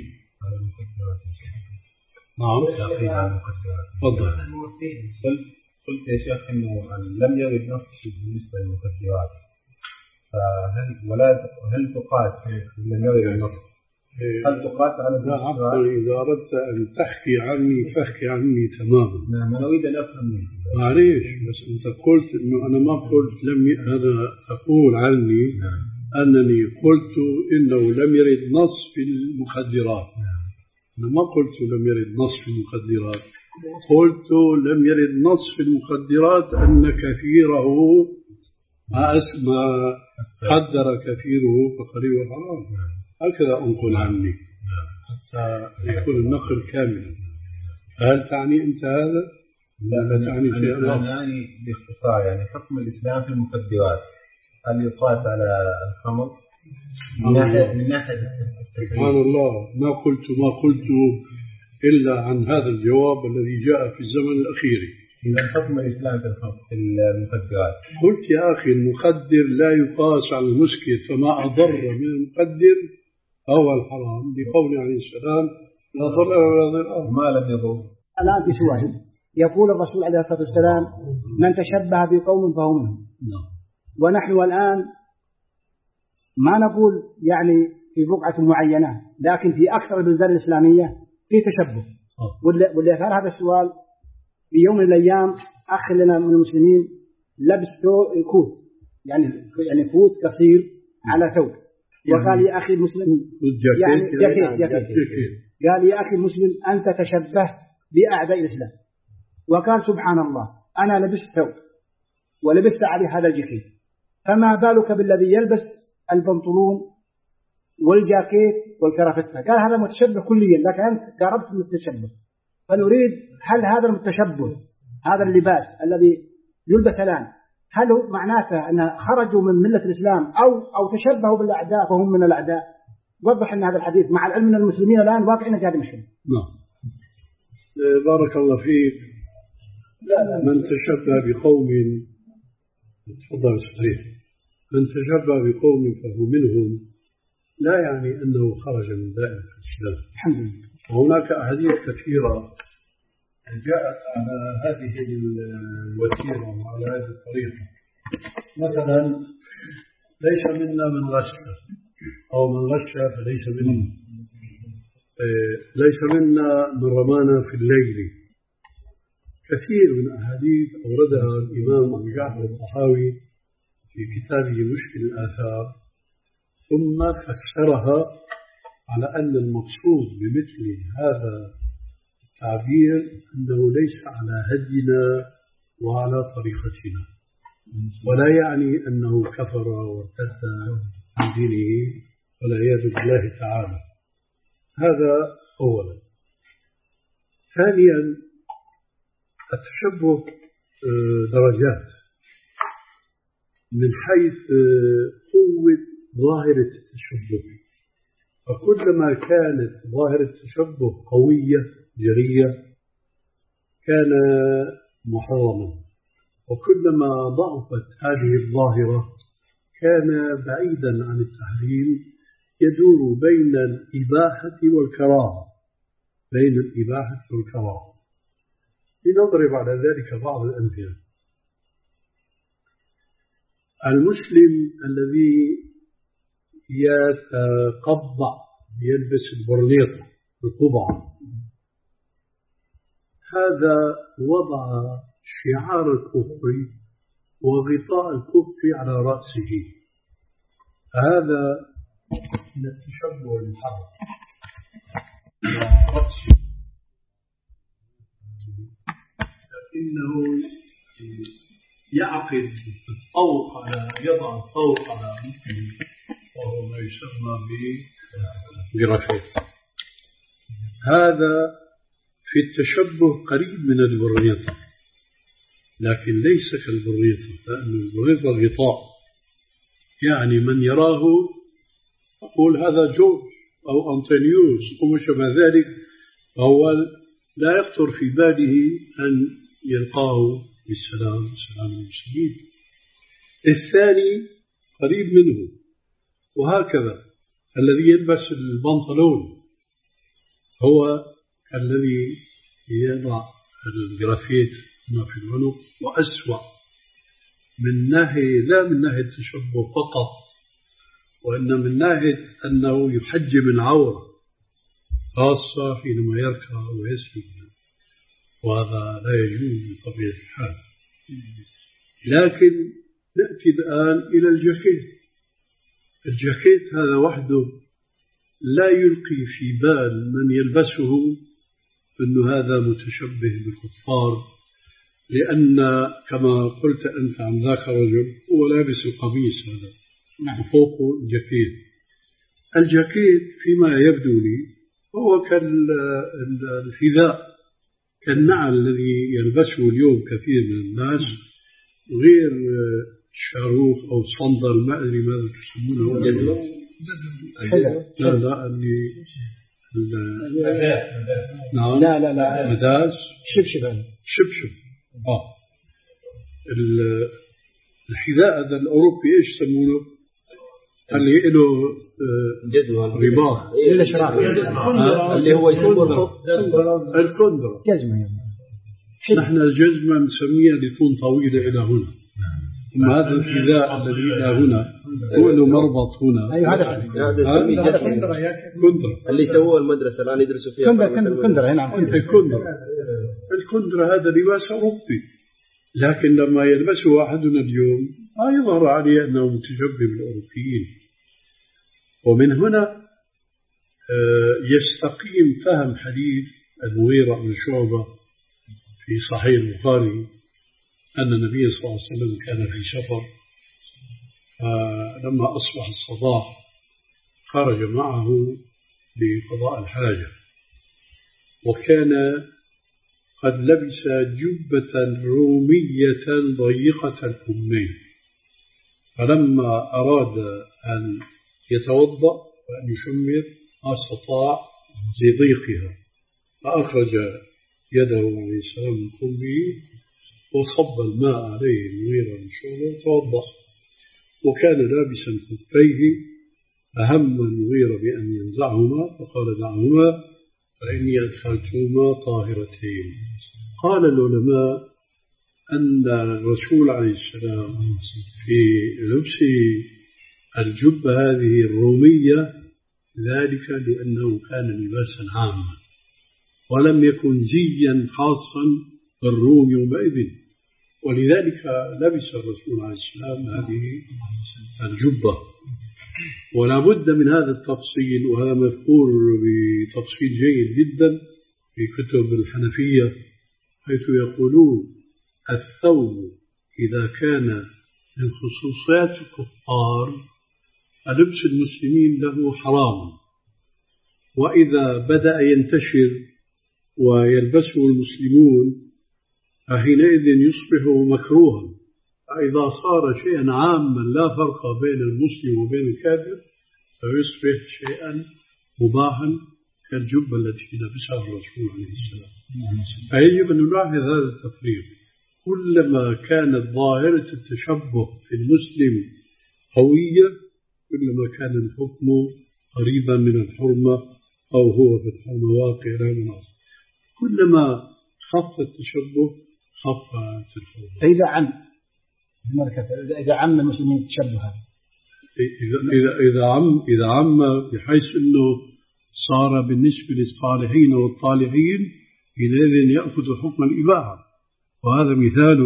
نعم. تفضل. قلت يا شيخ إنه لم يرد نص بالنسبة للمخدرات، فهل ولا هل تقال لم يرد النص هل تقاس على لا عفوا، إذا أردت أن تحكي عني فاحكي عني تماما. نعم أنا أريد أن أفهم منك. معليش، بس أنت قلت إنه أنا ما قلت لم ي... أنا أقول عني نعم. أنني قلت إنه لم يرد نص في المخدرات نعم. أنا ما قلت لم يرد نص في المخدرات، قلت لم يرد نص في المخدرات أن كثيره ما أسمى قدر كثيره فقليل حرام، هكذا أنقل عني حتى يكون النقل كاملا. هل تعني أنت هذا؟ لا تعني شيء آخر. أنا يعني باختصار يعني حكم الإسلام في المخدرات هل يقاس على الخمر؟ من ناحية من ناحية سبحان الله، ما قلت ما قلت إلا عن هذا الجواب الذي جاء في الزمن الأخير. إذا حكم الإسلام في المخدرات، قلت يا أخي المخدر لا يقاس على المسكر، فما أضر من المخدر هو الحرام، لقول عليه السلام لا ضرر ولا ضرار ما لم يضر. الآن في سؤال يقول الرسول عليه الصلاة والسلام من تشبه بقوم فهو منهم. ونحن الآن ما نقول يعني في بقعة معينة، لكن في أكثر البلدان الإسلامية في تشبه. واللي أثار هذا السؤال في يوم من الأيام أخ لنا من المسلمين لبس كوت، يعني يعني كوت قصير على ثوب، وقال يا أخي المسلم يعني جاكيت جاكيت قال يا أخي المسلم أنت تشبه بأعداء الإسلام. وقال سبحان الله أنا لبست ثوب ولبست عليه هذا الجاكيت، فما بالك بالذي يلبس البنطلون والجاكيت والكرافتة؟ قال هذا متشبه كليا، لكن أنت قربت من التشبه. فنريد هل هذا المتشبه هذا اللباس الذي يلبس الآن هل هو معناته أن خرجوا من ملة الإسلام أو أو تشبهوا بالأعداء فهم من الأعداء؟ وضح لنا هذا الحديث مع العلم أن المسلمين الآن واقعين في هذه المشكلة. نعم بارك الله فيك. من تشبه بقوم تفضل صحيح من تشبه بقوم فهو منهم لا يعني أنه خرج من دائرة الإسلام. الحمد لله. وهناك أحاديث كثيرة جاءت على هذه الوتيرة وعلى هذه الطريقة. مثلا ليس منا من غش أو من غش فليس منا، ليس منا من رمانا في الليل. كثير من أحاديث أوردها الإمام أبو جعفر الطحاوي في كتابه مشكل الآثار، ثم فسرها على أن المقصود بمثل هذا التعبير أنه ليس على هدينا وعلى طريقتنا، ولا يعني أنه كفر وارتد عن دينه والعياذ بالله تعالى. هذا أولا. ثانيا التشبه درجات من حيث قوة ظاهرة التشبه، فكلما كانت ظاهرة التشبه قوية جرية كان محرما، وكلما ضعفت هذه الظاهرة كان بعيدا عن التحريم، يدور بين الإباحة والكراهة بين الإباحة والكراهة. لنضرب على ذلك بعض الأمثلة. المسلم الذي يتقبع يلبس البرنيطة القبعة، هذا وضع شعار الكفر وغطاء الكفر على رأسه، هذا من التشبه المحرم رأسه، لكنه يعقد الطوق على يضع الطوق على مثله، وهو ما يسمى بجرافيت. هذا في التشبه قريب من البرنيطة، لكن ليس كالبرنيطة، لأن البرنيطة غطاء، يعني من يراه يقول هذا جورج أو أنطونيوس وما شابه ذلك، فهو لا يخطر في باله أن يلقاه بالسلام والسلام المسلمين. الثاني قريب منه. وهكذا الذي يلبس البنطلون هو الذي يضع الجرافيت ما في العنق، وأسوأ من ناحية لا من ناحية التشبه فقط، وأن من ناحية أنه يحجم العورة خاصة حينما يركع ويسجد، وهذا لا يجوز بطبيعة الحال. لكن نأتي الآن إلى الجاكيت. الجاكيت هذا وحده لا يلقي في بال من يلبسه أن هذا متشبه بالكفار، لأن كما قلت أنت عن ذاك الرجل هو لابس القميص هذا وفوقه الجاكيت. الجاكيت فيما يبدو لي هو كالحذاء، كالنعل الذي يلبسه اليوم كثير من الناس، غير الشاروخ أو الصندل، ما أدري ماذا تسمونه. لا لا اللي نعم لا لا لا مداس شبشب شبشب آه الحذاء هذا الأوروبي إيش يسمونه؟ اللي له جزمة رباط إلا شراب اللي هو يسمونه الكندرة. جزمة. نحن الجزمة نسميها لتكون طويلة إلى هنا، أما هذا الحذاء الذي إلى هنا هو له مربط هنا. أيوة هذا هذا كندرة اللي سووه المدرسة الآن يدرسوا فيها. كندرة كندرة هنا. الكندرة الكندرة هذا لباس أوروبي، لكن لما يلبسه أحدنا اليوم ما يظهر عليه أنه متشبه بالأوروبيين. ومن هنا يستقيم فهم حديث المغيرة بن شعبة في صحيح البخاري أن النبي صلى الله عليه وسلم كان في سفر، فلما أصبح الصباح خرج معه لقضاء الحاجة، وكان قد لبس جبة رومية ضيقة الكمين، فلما أراد أن يتوضأ وأن يشمر ما استطاع لضيقها، فأخرج يده عليه السلام من كمه وصب الماء عليه المغيرة بن شعبة وتوضأ، وكان لابسا خفيه، فهم المغيرة بأن ينزعهما فقال دعهما فإني أدخلتهما طاهرتين. قال العلماء أن الرسول عليه السلام في لبس الجبة هذه الرومية ذلك لأنه كان لباسا عاما ولم يكن زيا خاصا بالروم يومئذ، ولذلك لبس الرسول عليه السلام هذه الجبة. ولا بد من هذا التفصيل، وهذا مذكور بتفصيل جيد جدا في كتب الحنفية، حيث يقولون الثوب إذا كان من خصوصيات الكفار فلبس المسلمين له حرام، وإذا بدأ ينتشر ويلبسه المسلمون فحينئذ يصبح مكروها، فإذا صار شيئا عاما لا فرق بين المسلم وبين الكافر فيصبح شيئا مباحا كالجبة التي لبسها الرسول عليه السلام. فيجب أن نلاحظ هذا التفريق، كلما كانت ظاهرة التشبه في المسلم قوية كلما كان الحكم قريبا من الحرمة أو هو في الحرمة واقع لا مناصر، كلما خف التشبه خفت الحرمة. إذا عم إذا عم المسلمين تشبها إذا إذا إذا عم إذا عم بحيث إنه صار بالنسبة للصالحين والطالحين حينئذ يأخذ حكم الإباحة، وهذا مثال.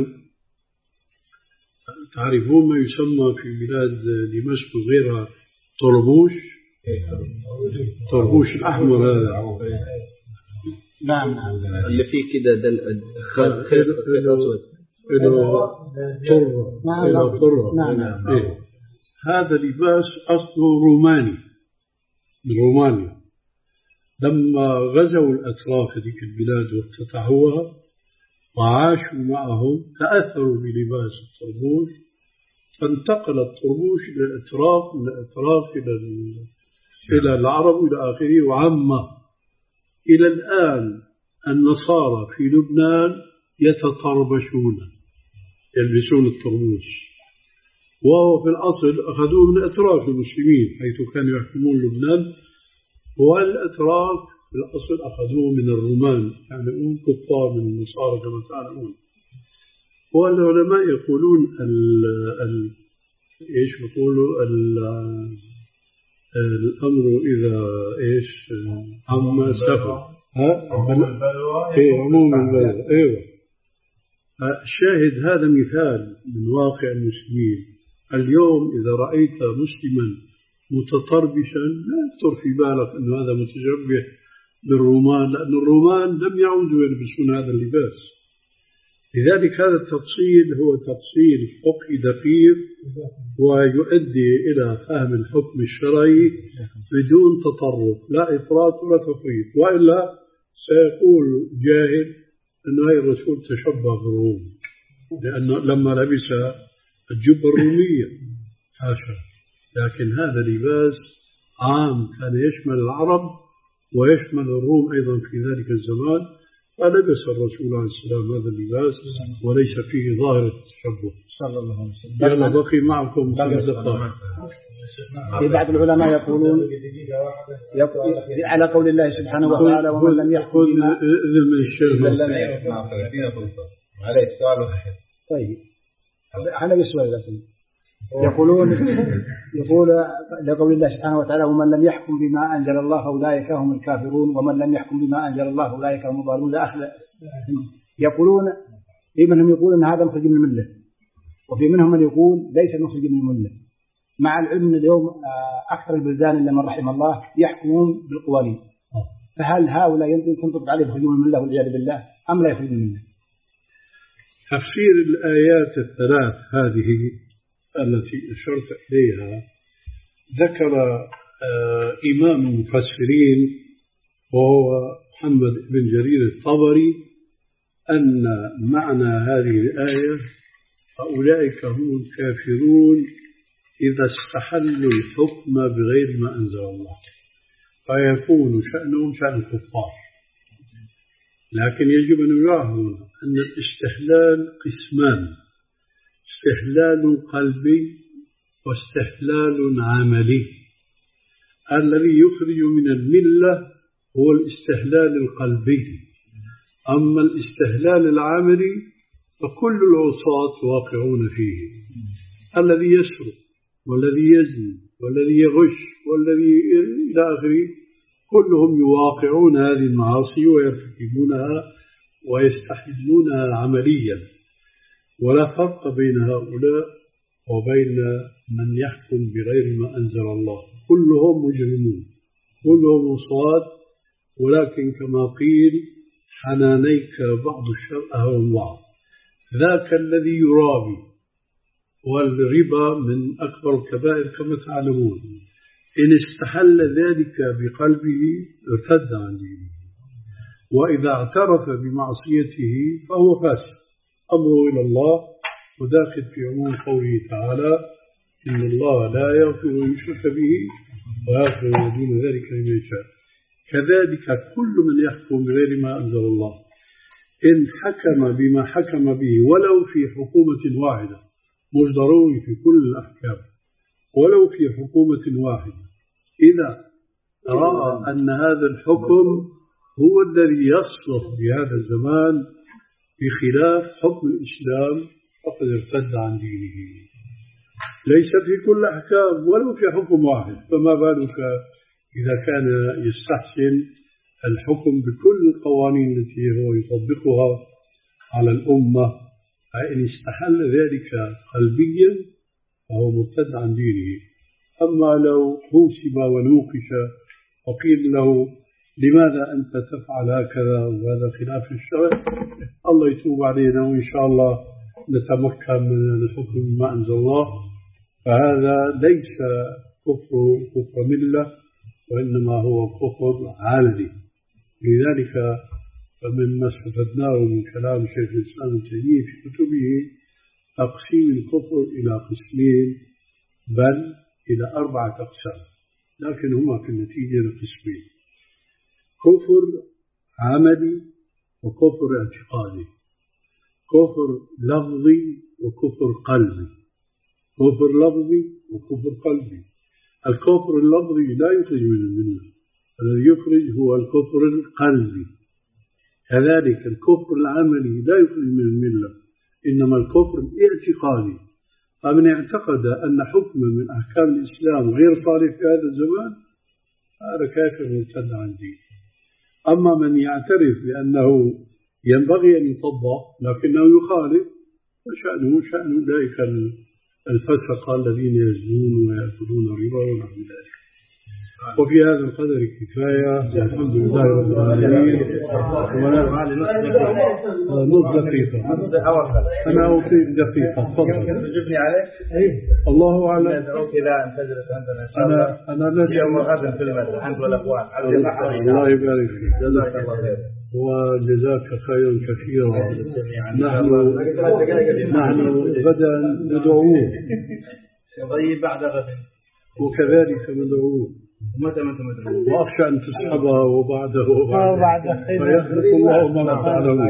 تعرفون ما يسمى في بلاد دمشق وغيرها طربوش، طربوش الأحمر هذا. نعم اللي فيه كده دل خير أسود إلى طرة نعم إلى طرة نعم. إيه. هذا لباس أصله روماني من رومانيا، لما غزوا الأتراك ذيك البلاد وافتتحوها وعاشوا معهم تأثروا بلباس الطربوش، فانتقل الطربوش إلى الأتراك من الأتراك إلى إلى العرب إلى آخره وعم. إلى الآن النصارى في لبنان يتطربشون يلبسون الطربوش، وهو في الأصل أخذوه من أتراك المسلمين حيث كانوا يحكمون لبنان، والأتراك في الأصل أخذوه من الرومان، يعني هم كفار من النصارى كما تعلمون. والعلماء يقولون ال ال إيش يقولوا ال الأمر إذا إيش عما سفر ها عموم البلوى إيه عموم البلوى أيوة. الشاهد هذا مثال من واقع المسلمين اليوم. إذا رأيت مسلما متطربشا لا يخطر في بالك أن هذا متشبه بالرومان، لأن الرومان لم يعودوا يلبسون هذا اللباس. لذلك هذا التفصيل هو تفصيل فقهي دقيق ويؤدي إلى فهم الحكم الشرعي بدون تطرف، لا إفراط ولا تفريط، وإلا سيقول جاهل أن هذا الرسول تشبه بالروم لأنه لما لبس الجبة الرومية حاشا، لكن هذا لباس عام كان يشمل العرب ويشمل الروم أيضا في ذلك الزمان، فلبس الرسول عليه السلام هذا اللباس وليس فيه ظاهر التشبه صلى الله عليه وسلم. يلا بقي معكم خمس دقائق. في بعض العلماء يقولون على قول الله سبحانه وتعالى ومن لم يحكم بما إذن من الشيخ عليك سؤال واحد. طيب أنا بسؤال لكن يقولون يقول لقول الله سبحانه وتعالى ومن لم يحكم بما أنزل الله فأولئك هم الكافرون ومن لم يحكم بما أنزل الله فأولئك هم الظالمون لا أخذ. يقولون في منهم يقول أن هذا مخرج من الملة، وفي منهم من يقول ليس مخرج من الملة، مع العلم اليوم أكثر البلدان إلا من رحم الله يحكمون بالقوانين، فهل هؤلاء تنطبق عليهم مخرج من الملة والعياذ بالله أم لا يخرج من الملة؟ تفسير الآيات الثلاث هذه التي أشرت إليها ذكر آه إمام المفسرين وهو محمد بن جرير الطبري أن معنى هذه الآية فأولئك هم الكافرون إذا استحلوا الحكم بغير ما أنزل الله، فيكون شأنهم شأن الكفار. لكن يجب أن يلاحظوا أن الاستحلال قسمان: استحلال قلبي واستحلال عملي. الذي يخرج من الملة هو الاستحلال القلبي، أما الاستحلال العملي فكل العصاة واقعون فيه. الذي يسرق والذي يزني والذي يغش والذي إلى آخره كلهم يواقعون هذه المعاصي ويرتكبونها ويستحلونها عمليا، ولا فرق بين هؤلاء وبين من يحكم بغير ما أنزل الله. كلهم مجرمون كلهم عصاة، ولكن كما قيل حنانيك بعض الشر أهون بعض. ذاك الذي يرابي، والربا من أكبر الكبائر كما تعلمون، إن استحل ذلك بقلبه ارتد عن دينه، وإذا اعترف بمعصيته فهو فاسد أمره إلى الله، وداخل في عموم قوله تعالى إن الله لا يغفر يشرك به ويغفر دون ذلك لمن يشاء. كذلك كل من يحكم بغير ما أنزل الله إن حكم بما حكم به ولو في حكومة واحدة، مش ضروري في كل الأحكام، ولو في حكومة واحدة، إذا رأى أن هذا الحكم هو الذي يصلح بهذا الزمان بخلاف حكم الإسلام فقد ارتد عن دينه. ليس في كل أحكام ولو في حكم واحد، فما بالك إذا كان يستحسن الحكم بكل القوانين التي هو يطبقها على الأمة، فإن استحل ذلك قلبيا فهو مرتد عن دينه. أما لو حوسب ونوقش وقيل له لماذا أنت تفعل هكذا وهذا خلاف الشرع، الله يتوب علينا وإن شاء الله نتمكن من الحكم ما أنزل الله، فهذا ليس كفر كفر ملة، وإنما هو كفر عالي. لذلك فمما استفدناه من كلام شيخ الإسلام ابن تيمية في كتبه تقسيم الكفر إلى قسمين، بل إلى أربعة أقسام، لكن هما في النتيجة قسمين: كفر عملي وكفر اعتقادي، كفر لفظي وكفر قلبي. كفر لفظي وكفر قلبي. الكفر اللفظي لا يخرج من الملة، الذي يخرج هو الكفر القلبي. كذلك الكفر العملي لا يخرج من الملة، إنما الكفر الاعتقادي فمن اعتقد أن حكما من أحكام الإسلام غير صالح في هذا الزمان هذا كافر مرتد عن دين. أما من يعترف بأنه ينبغي أن يطبق لكنه يخالف فشأنه شأن أولئك الفسقة الذين يزنون ويأكلون الربا ونحو ذلك. وفي هذا القدر كفاية. الحمد لله رب العالمين. نص دقيقة أنا أعطيك دقيقة تفضل. تجبني عليه؟ الله أعلم. أنا أنا أنا يوم غد في المسجد عند الأخوان. الله يبارك فيك. جزاك الله خير. وجزاك خيرا كثيرا. نحن نحن غدا ندعوه طيب بعد غد وكذلك ندعوه متى متى متى وأخشى أن تسحبها وبعده وبعده فيخلق الله ما لا تعلمون.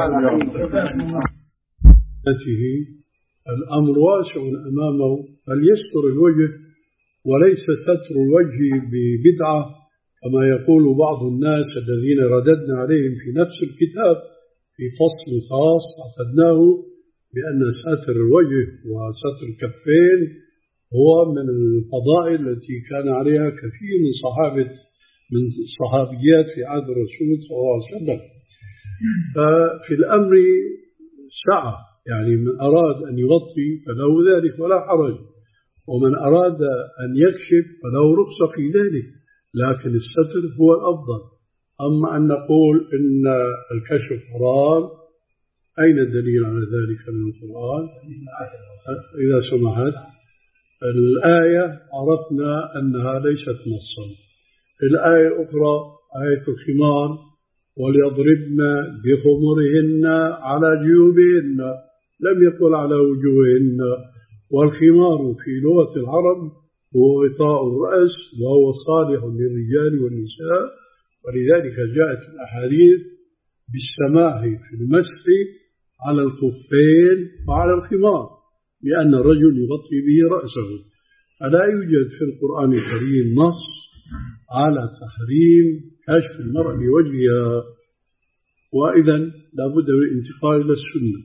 الأمر واسع أمامه فليستر الوجه وليس ستر الوجه ببدعة كما يقول بعض الناس الذين رددنا عليهم في نفس الكتاب في فصل خاص أخذناه بأن ستر الوجه وستر الكفين هو من الفضائل التي كان عليها كثير من صحابة من صحابيات في عهد الرسول صلى الله عليه وسلم. ففي الأمر سعة، يعني من أراد أن يغطي فله ذلك ولا حرج، ومن أراد أن يكشف فله رخصة في ذلك، لكن الستر هو الأفضل. أما أن نقول إن الكشف حرام أين الدليل على ذلك من القرآن؟ إذا سمحت الآية عرفنا أنها ليست نصا. الآية الأخرى آية الخمار وليضربن بخمرهن على جيوبهن، لم يقل على وجوههن. والخمار في لغة العرب هو غطاء الرأس وهو صالح للرجال والنساء، ولذلك جاءت الأحاديث بالسماح في المسح على الخفين وعلى الخمار لأن الرجل يغطي به رأسه. فلا يوجد في القرآن الكريم نص على تحريم كشف المرأة لوجهها، وإذا لابد من الانتقال إلى السنة.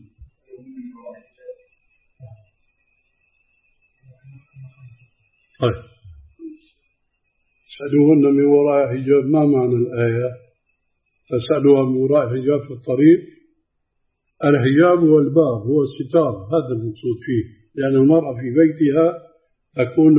طيب سألوهن من وراء حجاب، ما معنى الآية؟ فسألوها من وراء حجاب في الطريق. الحجاب هو الباب، هو الستار، هذا المقصود فيه، لأن المرأة في بيتها تكون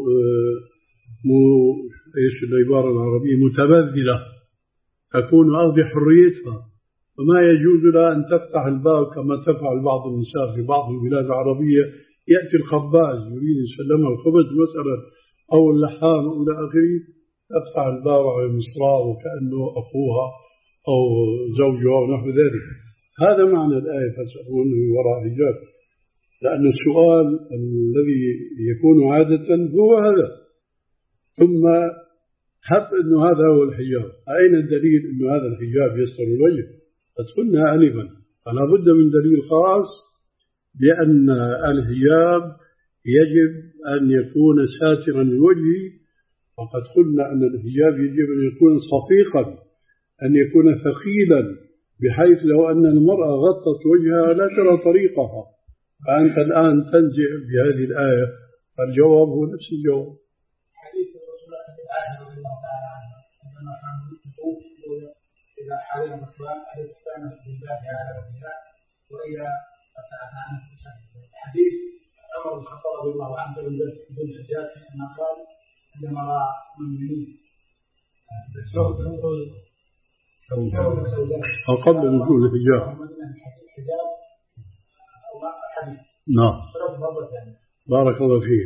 مو إيش العبارة العربية متبذلة، تكون أرض حريتها، وما يجوز لها أن تفتح الباب كما تفعل بعض النساء في بعض البلاد العربية. يأتي الخباز يريد يسلمها الخبز مثلا أو اللحام أو إلى آخره، تفتح الباب على المصراع وكأنه أخوها أو زوجها ونحو ذلك. هذا معنى الآية فسألون من وراء حجاب، لأن السؤال الذي يكون عادة هو هذا. ثم هب أنه هذا هو الحجاب، أين الدليل أنه هذا الحجاب يستر الوجه؟ قد قلنا آنفا، فلا بد من دليل خاص بأن الحجاب يجب أن يكون ساترا للوجه. وقد قلنا أن الحجاب يجب أن يكون صفيقا، أن يكون ثقيلا، بحيث لو أن المرأة غطت وجهها لا ترى طريقها. فأنت الآن تنزع بهذه الآية، فالجواب هو نفس الجواب. حديث الرسول صلى الله عليه وسلم عندما كان يطوف إلى حال المكان التي كانت من بابها على وجهها وإلى فتحت عنه حديث عمر بن الخطاب رضي الله عنه ذو الحجاج أنه قال عندما رأى المؤمنين أو قبل نزول الحجاب. نعم بارك الله فيك.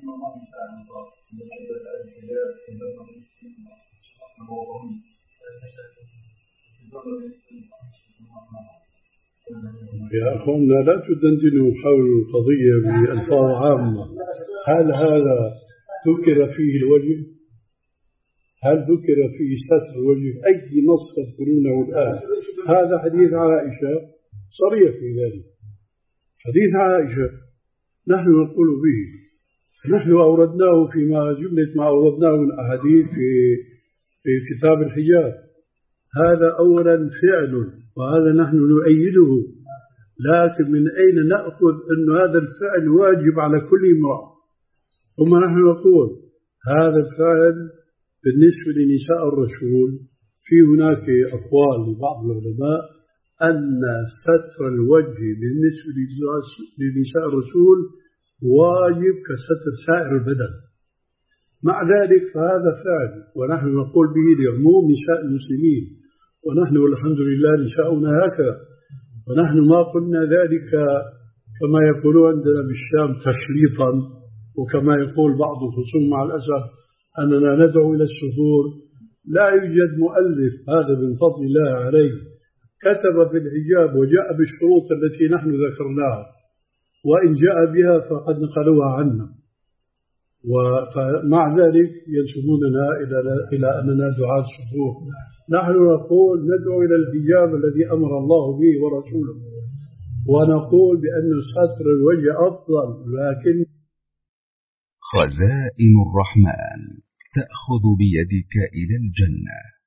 يا أخوانا لا تدندنوا حول القضية بألفاظ عامة. هل هذا ذكر فيه الوجه؟ هل ذكر فيه ستر الوجه؟ أي نص تذكرونه الآن؟ هذا حديث عائشة صريح في ذلك. حديث عائشة نحن نقول به، نحن أوردناه فيما جملة ما أوردناه من أحاديث في في كتاب الحجاب. هذا أولا فعل، وهذا نحن نؤيده، لكن من أين نأخذ أن هذا الفعل واجب على كل امرأة؟ ثم نحن نقول هذا الفعل بالنسبة لنساء الرسول في هناك أقوال لبعض العلماء أن ستر الوجه بالنسبة لنساء الرسول واجب كستر سائر البدن. مع ذلك فهذا فعل ونحن نقول به لعموم نساء المسلمين، ونحن والحمد لله نساؤنا هكذا، ونحن ما قلنا ذلك كما يقولون عندنا بالشام تشليطا، وكما يقول بعض الخصوم مع الأسف أننا ندعو إلى السفور. لا يوجد مؤلف هذا من فضل الله عليه كتب في الحجاب وجاء بالشروط التي نحن ذكرناها، وإن جاء بها فقد نقلوها عنا، ومع ذلك ينسبوننا إلى إلى أننا دعاة سفور. نحن نقول ندعو إلى الحجاب الذي أمر الله به ورسوله، ونقول بأن ستر الوجه أفضل. لكن خزائن الرحمن تأخذ بيدك إلى الجنة.